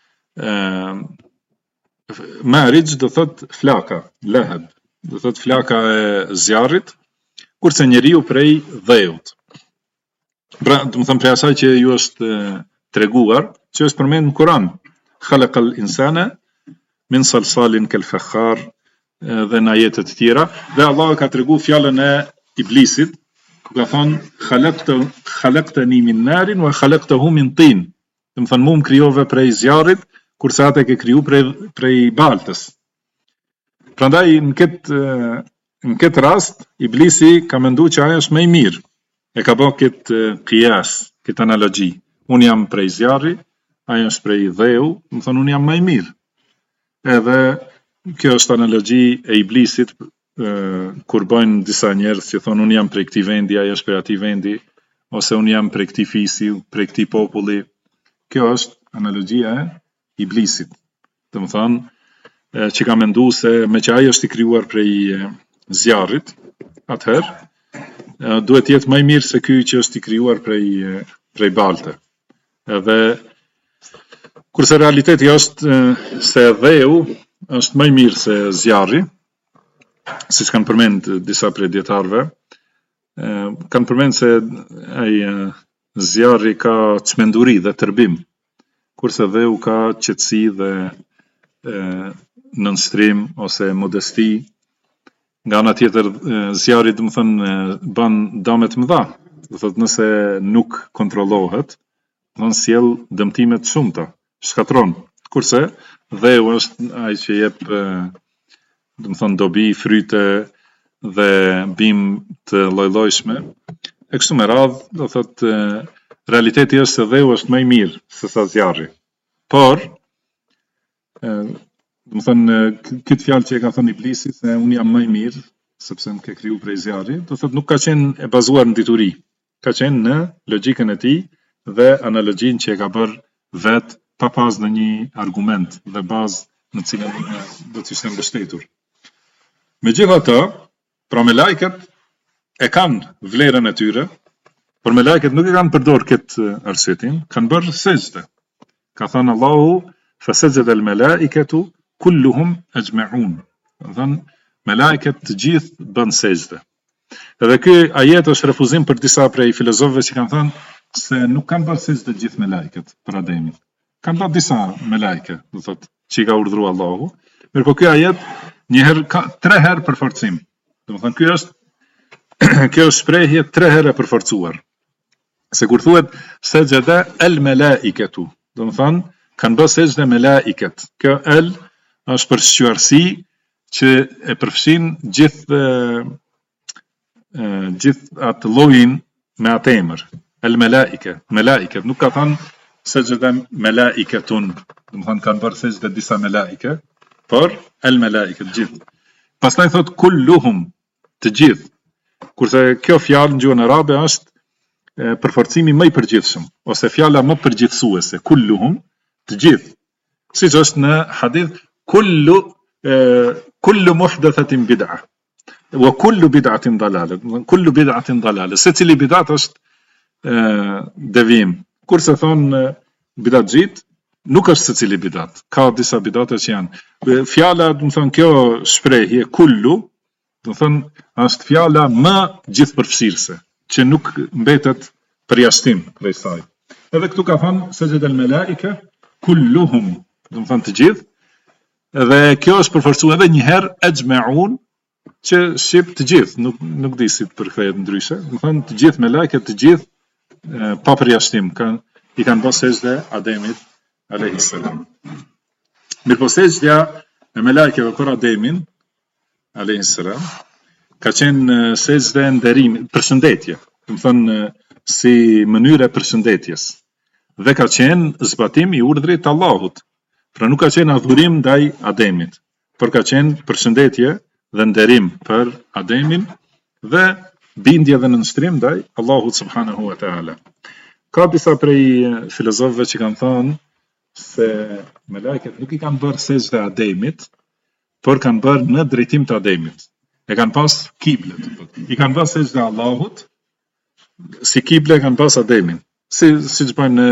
marij do thot flaka, lahab, do thot flaka e zjarrit, kurse njeriu prej dheut. Pra, domethënë prej asaj që ju është treguar, që është përmendur në Kur'an, khalaqal insana min salsalin kal fakhar dhe në ajete të tjera, dhe Allah ka treguar fjalën e iblisit, ku ka thonë khalaqtani min narin wa khalaqtahu min tin. Domethënë mu më krijove prej zjarrit, kurse atë ke kriju prej baltës. Prandaj në këtë rast iblisi ka menduar që ajo është më i mirë. E ka bërë këtë qiyas, këtë analogji. Unë jam prej zjarri, ajo është prej dheu, më thonë unë jam më i mirë. Edhe kjo është analogji e iblisit kur bëjnë disa njerëz që thonë unë jam prej këtij vendi, ajo është prej atij vendi, ose unë jam prej këtij fisi, prej këtij populli. Kjo është analogjia e iblisit. Domethënë që ka menduar se me që ai është i krijuar prej zjarrit, atëherë duhet të jetë më i mirë se ky që është i krijuar prej balte. Edhe kurse realiteti është se dheu është më i mirë se zjarri, siç kanë përmend disa prej dietarëve, kanë përmend se ai zjarri ka çmenduri dhe tërbim, kurse dheu ka qetësi dhe nënshtrim ose modesti. Nga ana tjetër zjarri domethënë bën dëme të mëdha. Do thotë nëse nuk kontrollohet, do të sjell dëmtime të shumta, shkatron. Kurse dheu është ai që jep domethënë dobi, fryte dhe bimë të lloj-llojshme. E kështu me radhë, do thotë realiteti është se dheu është më i mirë se sa zjarri. Por domethënë këtë fjalë që e ka thënë iblisi se unë jam më i mirë sepse më ke kriju prej zjarri, do thotë nuk ka qenë e bazuar në dituri, ka qenë në logjikën e tij dhe analogjinë që e ka bërë vet pa pas ndonjë argument dhe bazë në cilën do të ishte mbështetur. Megjithatë, pra melajket e kanë vlerën e tyre, por melajket nuk e kanë përdor këtë arsyetim, kanë bërë sejdë. Ka thënë Allahu fasajada al-malaikatu kulluhum ajma'un. Do thënë melajket të gjithë bën sejdë. Edhe ky ajet është refuzim për disa prej filozofëve që kanë thënë se nuk kanë bërë sejdë të gjithë melajket për Ademin. kanë bërë disa melajke, do thotë, që i ka urdhëruar Allahu. Mirë po ky ajet një herë tre herë për forcim. Domethënë ky është kjo është shprehje tre herë e përforcuar. Se kur thuhet sajada al malaikatu, domethënë kanë bërë sejdë melaiket. Kjo el është për shqyrësi që e përfshin gjithë atë llojin me atë emër. El malaike, malaiket, nuk ka thënë sajada malaikatun, domethënë kanë bërë sejdë disa malaike, por el malaiket gjithë. Pastaj thot kulluhum, të gjithë. Kurse kjo fjalë në gjuhën arabe është përforcimi më i përgjithshëm, ose fjala më përgjithësuese, kulluhum, të gjithë. Siç është në hadith kullu muhdathatin bid'ah wa kullu bid'atin dalalah. Kullu bid'atin dalalah. Secili bid'at është devijim. Kurse thon bidatxhit, nuk është secili bidat. Ka disa bidate që janë. Fjala, do të thon kjo shprehje kullu, do të thon është fjala më gjithëpërfshirëse, që nuk mbetet përjashtim prej saj. Edhe këtu ka thënë sajada al malaika kulluhum, do të thon të gjithë. Dhe kjo është përforcuar edhe një herë ajma'un, që shqip të gjithë, nuk di si të përkthehet ndryshe. Do të thon të gjithë melajket, të gjithë pa përjashtim, i kanë bërë sejdë Ademit alayhi salam. Mirë po sejdja e melajkeve për Ademin alayhi salam ka qenë sejdë nderimi, përshëndetje, do të thënë si mënyrë e përshëndetjes. Dhe ka qenë zbatim i urdhrit të Allahut. Pra nuk ka qenë adhurim ndaj Ademit, por ka qenë përshëndetje dhe nderim për Ademin dhe bindje dhe nënshtrim ndaj Allahut subhanahu wa taala. Ka disa prej filozofëve që kanë thënë se melajket nuk i kanë bërë sejdë Ademit, por kanë bërë në drejtim të Ademit. E kanë pas kible, i kanë bërë sejdë Allahut, si kible kanë pas Ademin. Si që bëjmë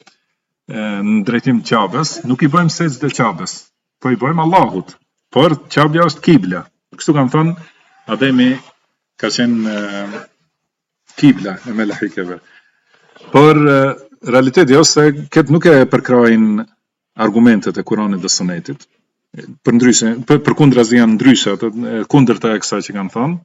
në drejtim të Qabës, nuk i bëjmë sejdë Qabës, po i bëjmë Allahut, por Qabja është kibla. Kështu kanë thënë, Ademi ka qenë kibla e melajkeve. Por realiteti është se këtë nuk e përkrajnë argumentet e Kuranit dhe Sunetit. Përkundrazi janë ndryshe, kundërta e kësaj që kanë thënë.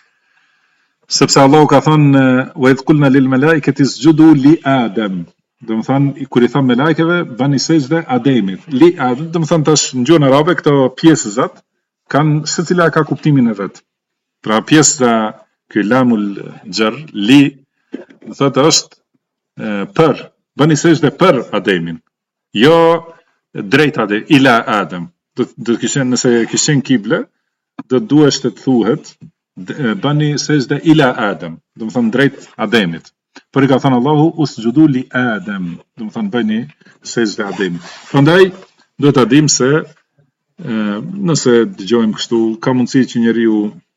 Sepse Allahu ka thënë wa idh qulna lil malaikati isjudu li Adam. Do të thënë kur i thon melajkeve bani sejdë Ademit. Li Adam, do të thënë tash në gjuhën arabe këto pjesëzat kanë secila ka kuptimin e vet. Pra pjesa ky lamul jar li do thotë është për, bani sejdë për Ademin. Jo drejt Adem, ila Adam. Do kishin nëse kishin kible, do duhet të thuhet bani sejdë ila Adam, do të thënë drejt Ademit. Por i ka thënë Allahu usjudu li Adam, do të thënë bëni sejdë Ademit. Prandaj duhet ta dim se nëse dëgjojmë kështu, ka mundësi që njeriu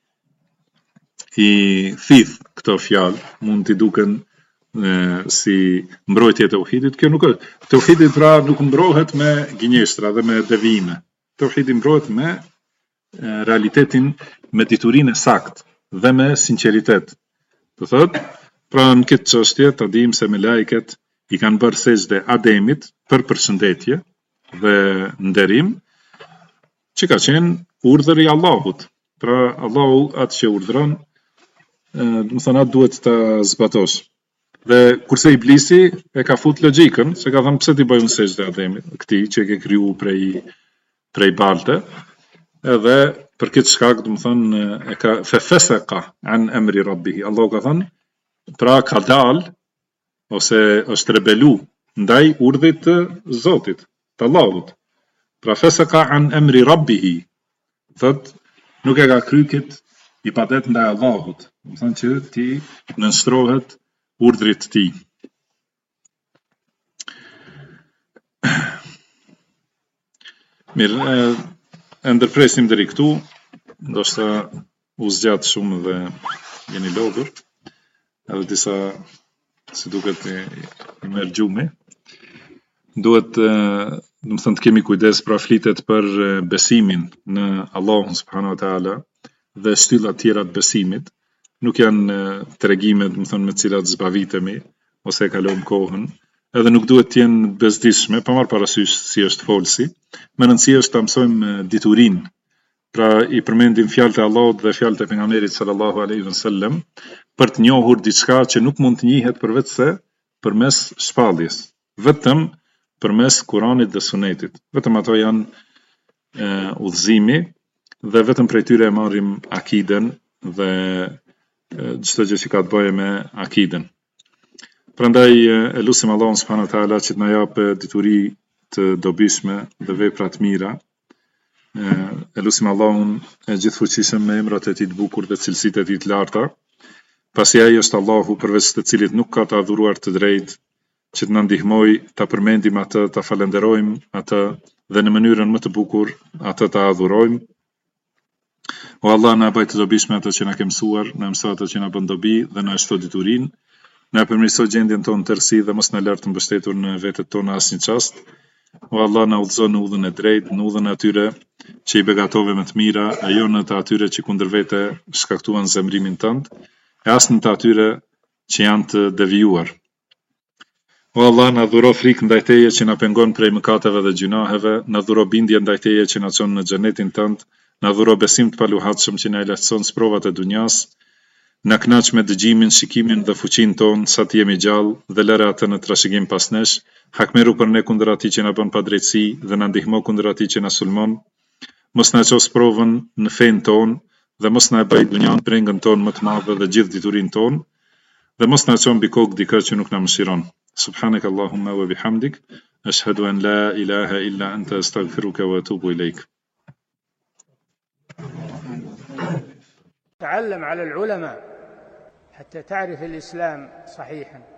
i thith këto fjalë, mund t'i duken si mbrojtje e tauhidit. Kjo nuk është. Tauhidi pra nuk mbrohet me gënjeshtra dhe me devijime. Tauhidi mbrohet me realitetin, me diturinë e saktë dhe me sinqeritet. Do thotë, pra në këtë çështje ta dim se melajket i kanë bërë sejdë Ademit për përshëndetje dhe nderim, që ka qenë urdhër i Allahut. Pra Allahu atë që urdhëron, do të thonë atë duhet ta zbatosh. Dhe kurse Iblisi e ka fut logjikën, se ka thënë pse ti bëjmë sejdë Ademit, këtij që e ke kriju prej balte, edhe për këtë shkak, do të thonë e ka fasaka an amri rabbih. Allahu ka thënë, pra ka dal ose është rebelu ndaj urdhit të Zotit, të Allahut. Pra fasaka an amri rabbih. Thot nuk e ka kryer këtë ibadet ndaj Allahut. Do të thonë që ti nënshtrohet urdhrit të tij. Mirë, e ndërpresim deri këtu, ndoshta u zgjat shumë dhe jeni lodhur, edhe disa si duket i merr gjumi. Duhet, do të thënë, të kemi kujdes, pra flitet për besimin në Allahun subhanahu wa taala dhe shtyllat tjera të besimit. Nuk janë tregime, do të thënë, me të cilat zbavitemi ose kalojmë kohën, edhe nuk duhet të jenë bezdishme, pa marrë parasysh si është folsi, më rëndësia është ta mësojmë diturinë. Pra i përmendim fjalët e Allahut dhe fjalët e pejgamberit sallallahu alaihi wasallam për të njohur diçka që nuk mund të njihet përveç se përmes shpalljes, vetëm përmes Kuranit dhe Sunetit. Vetëm ato janë udhëzimi dhe vetëm prej tyre e marrim akiden dhe çdo gjë që ka të bëjë me akiden. Prandaj e lutim Allahun subhanahu wa taala që të na japë dituri të dobishme dhe vepra të mira. E lutim Allahun e gjithfuqishëm me emrat e tij të bukur dhe cilësitë e tij të larta, pasi ai është Allahu përveç të cilit nuk ka të adhuruar të drejtë, që të na ndihmojë ta përmendim atë, ta falenderojmë atë dhe në mënyrën më të bukur atë ta adhurojmë. O Allah, na bëj të dobishme ato që na ke mësuar, na mëso ato që na bën dobi dhe na shto diturinë. Na përmirëso gjendjen tonë tërësi dhe mos na lër të mbështetur në vetët tona asnjë çast. O Allah, na udhëzo në udhën e drejtë, në udhën e atyre që i begatove me të mira, e jo në të atyre që kundër vete shkaktuan zemrimin tënd, e as në të atyre që janë të devijuar. O Allah, na dhuro frikë ndaj teje që na pengon prej mëkateve dhe gjunaheve, na dhuro bindje ndaj teje që na çon në xhenetin tënd, na dhuro besim të paluhatshëm që na lehtëson sprovat e dunjas. Na knaq me dëgjimin, shikimin dhe fuqinë tonë sa të jemi gjallë dhe lëre atë në trashëgim pas nesh, hakmeru për ne kundër atij që na bën padrejtësi dhe na ndihmo kundër atij që na sulmon. Mos na ços provën në fenë tonë dhe mos na bëj dunjan prengën tonë më të madhe dhe gjithë diturinë tonë dhe mos na çon mbi kokë dikë që nuk na mëshiron. Subhanak Allahumma wa bihamdik, ashhadu an la ilaha illa anta astaghfiruka wa atubu ilaik. تعلم على العلماء حتى تعرف الإسلام صحيحا.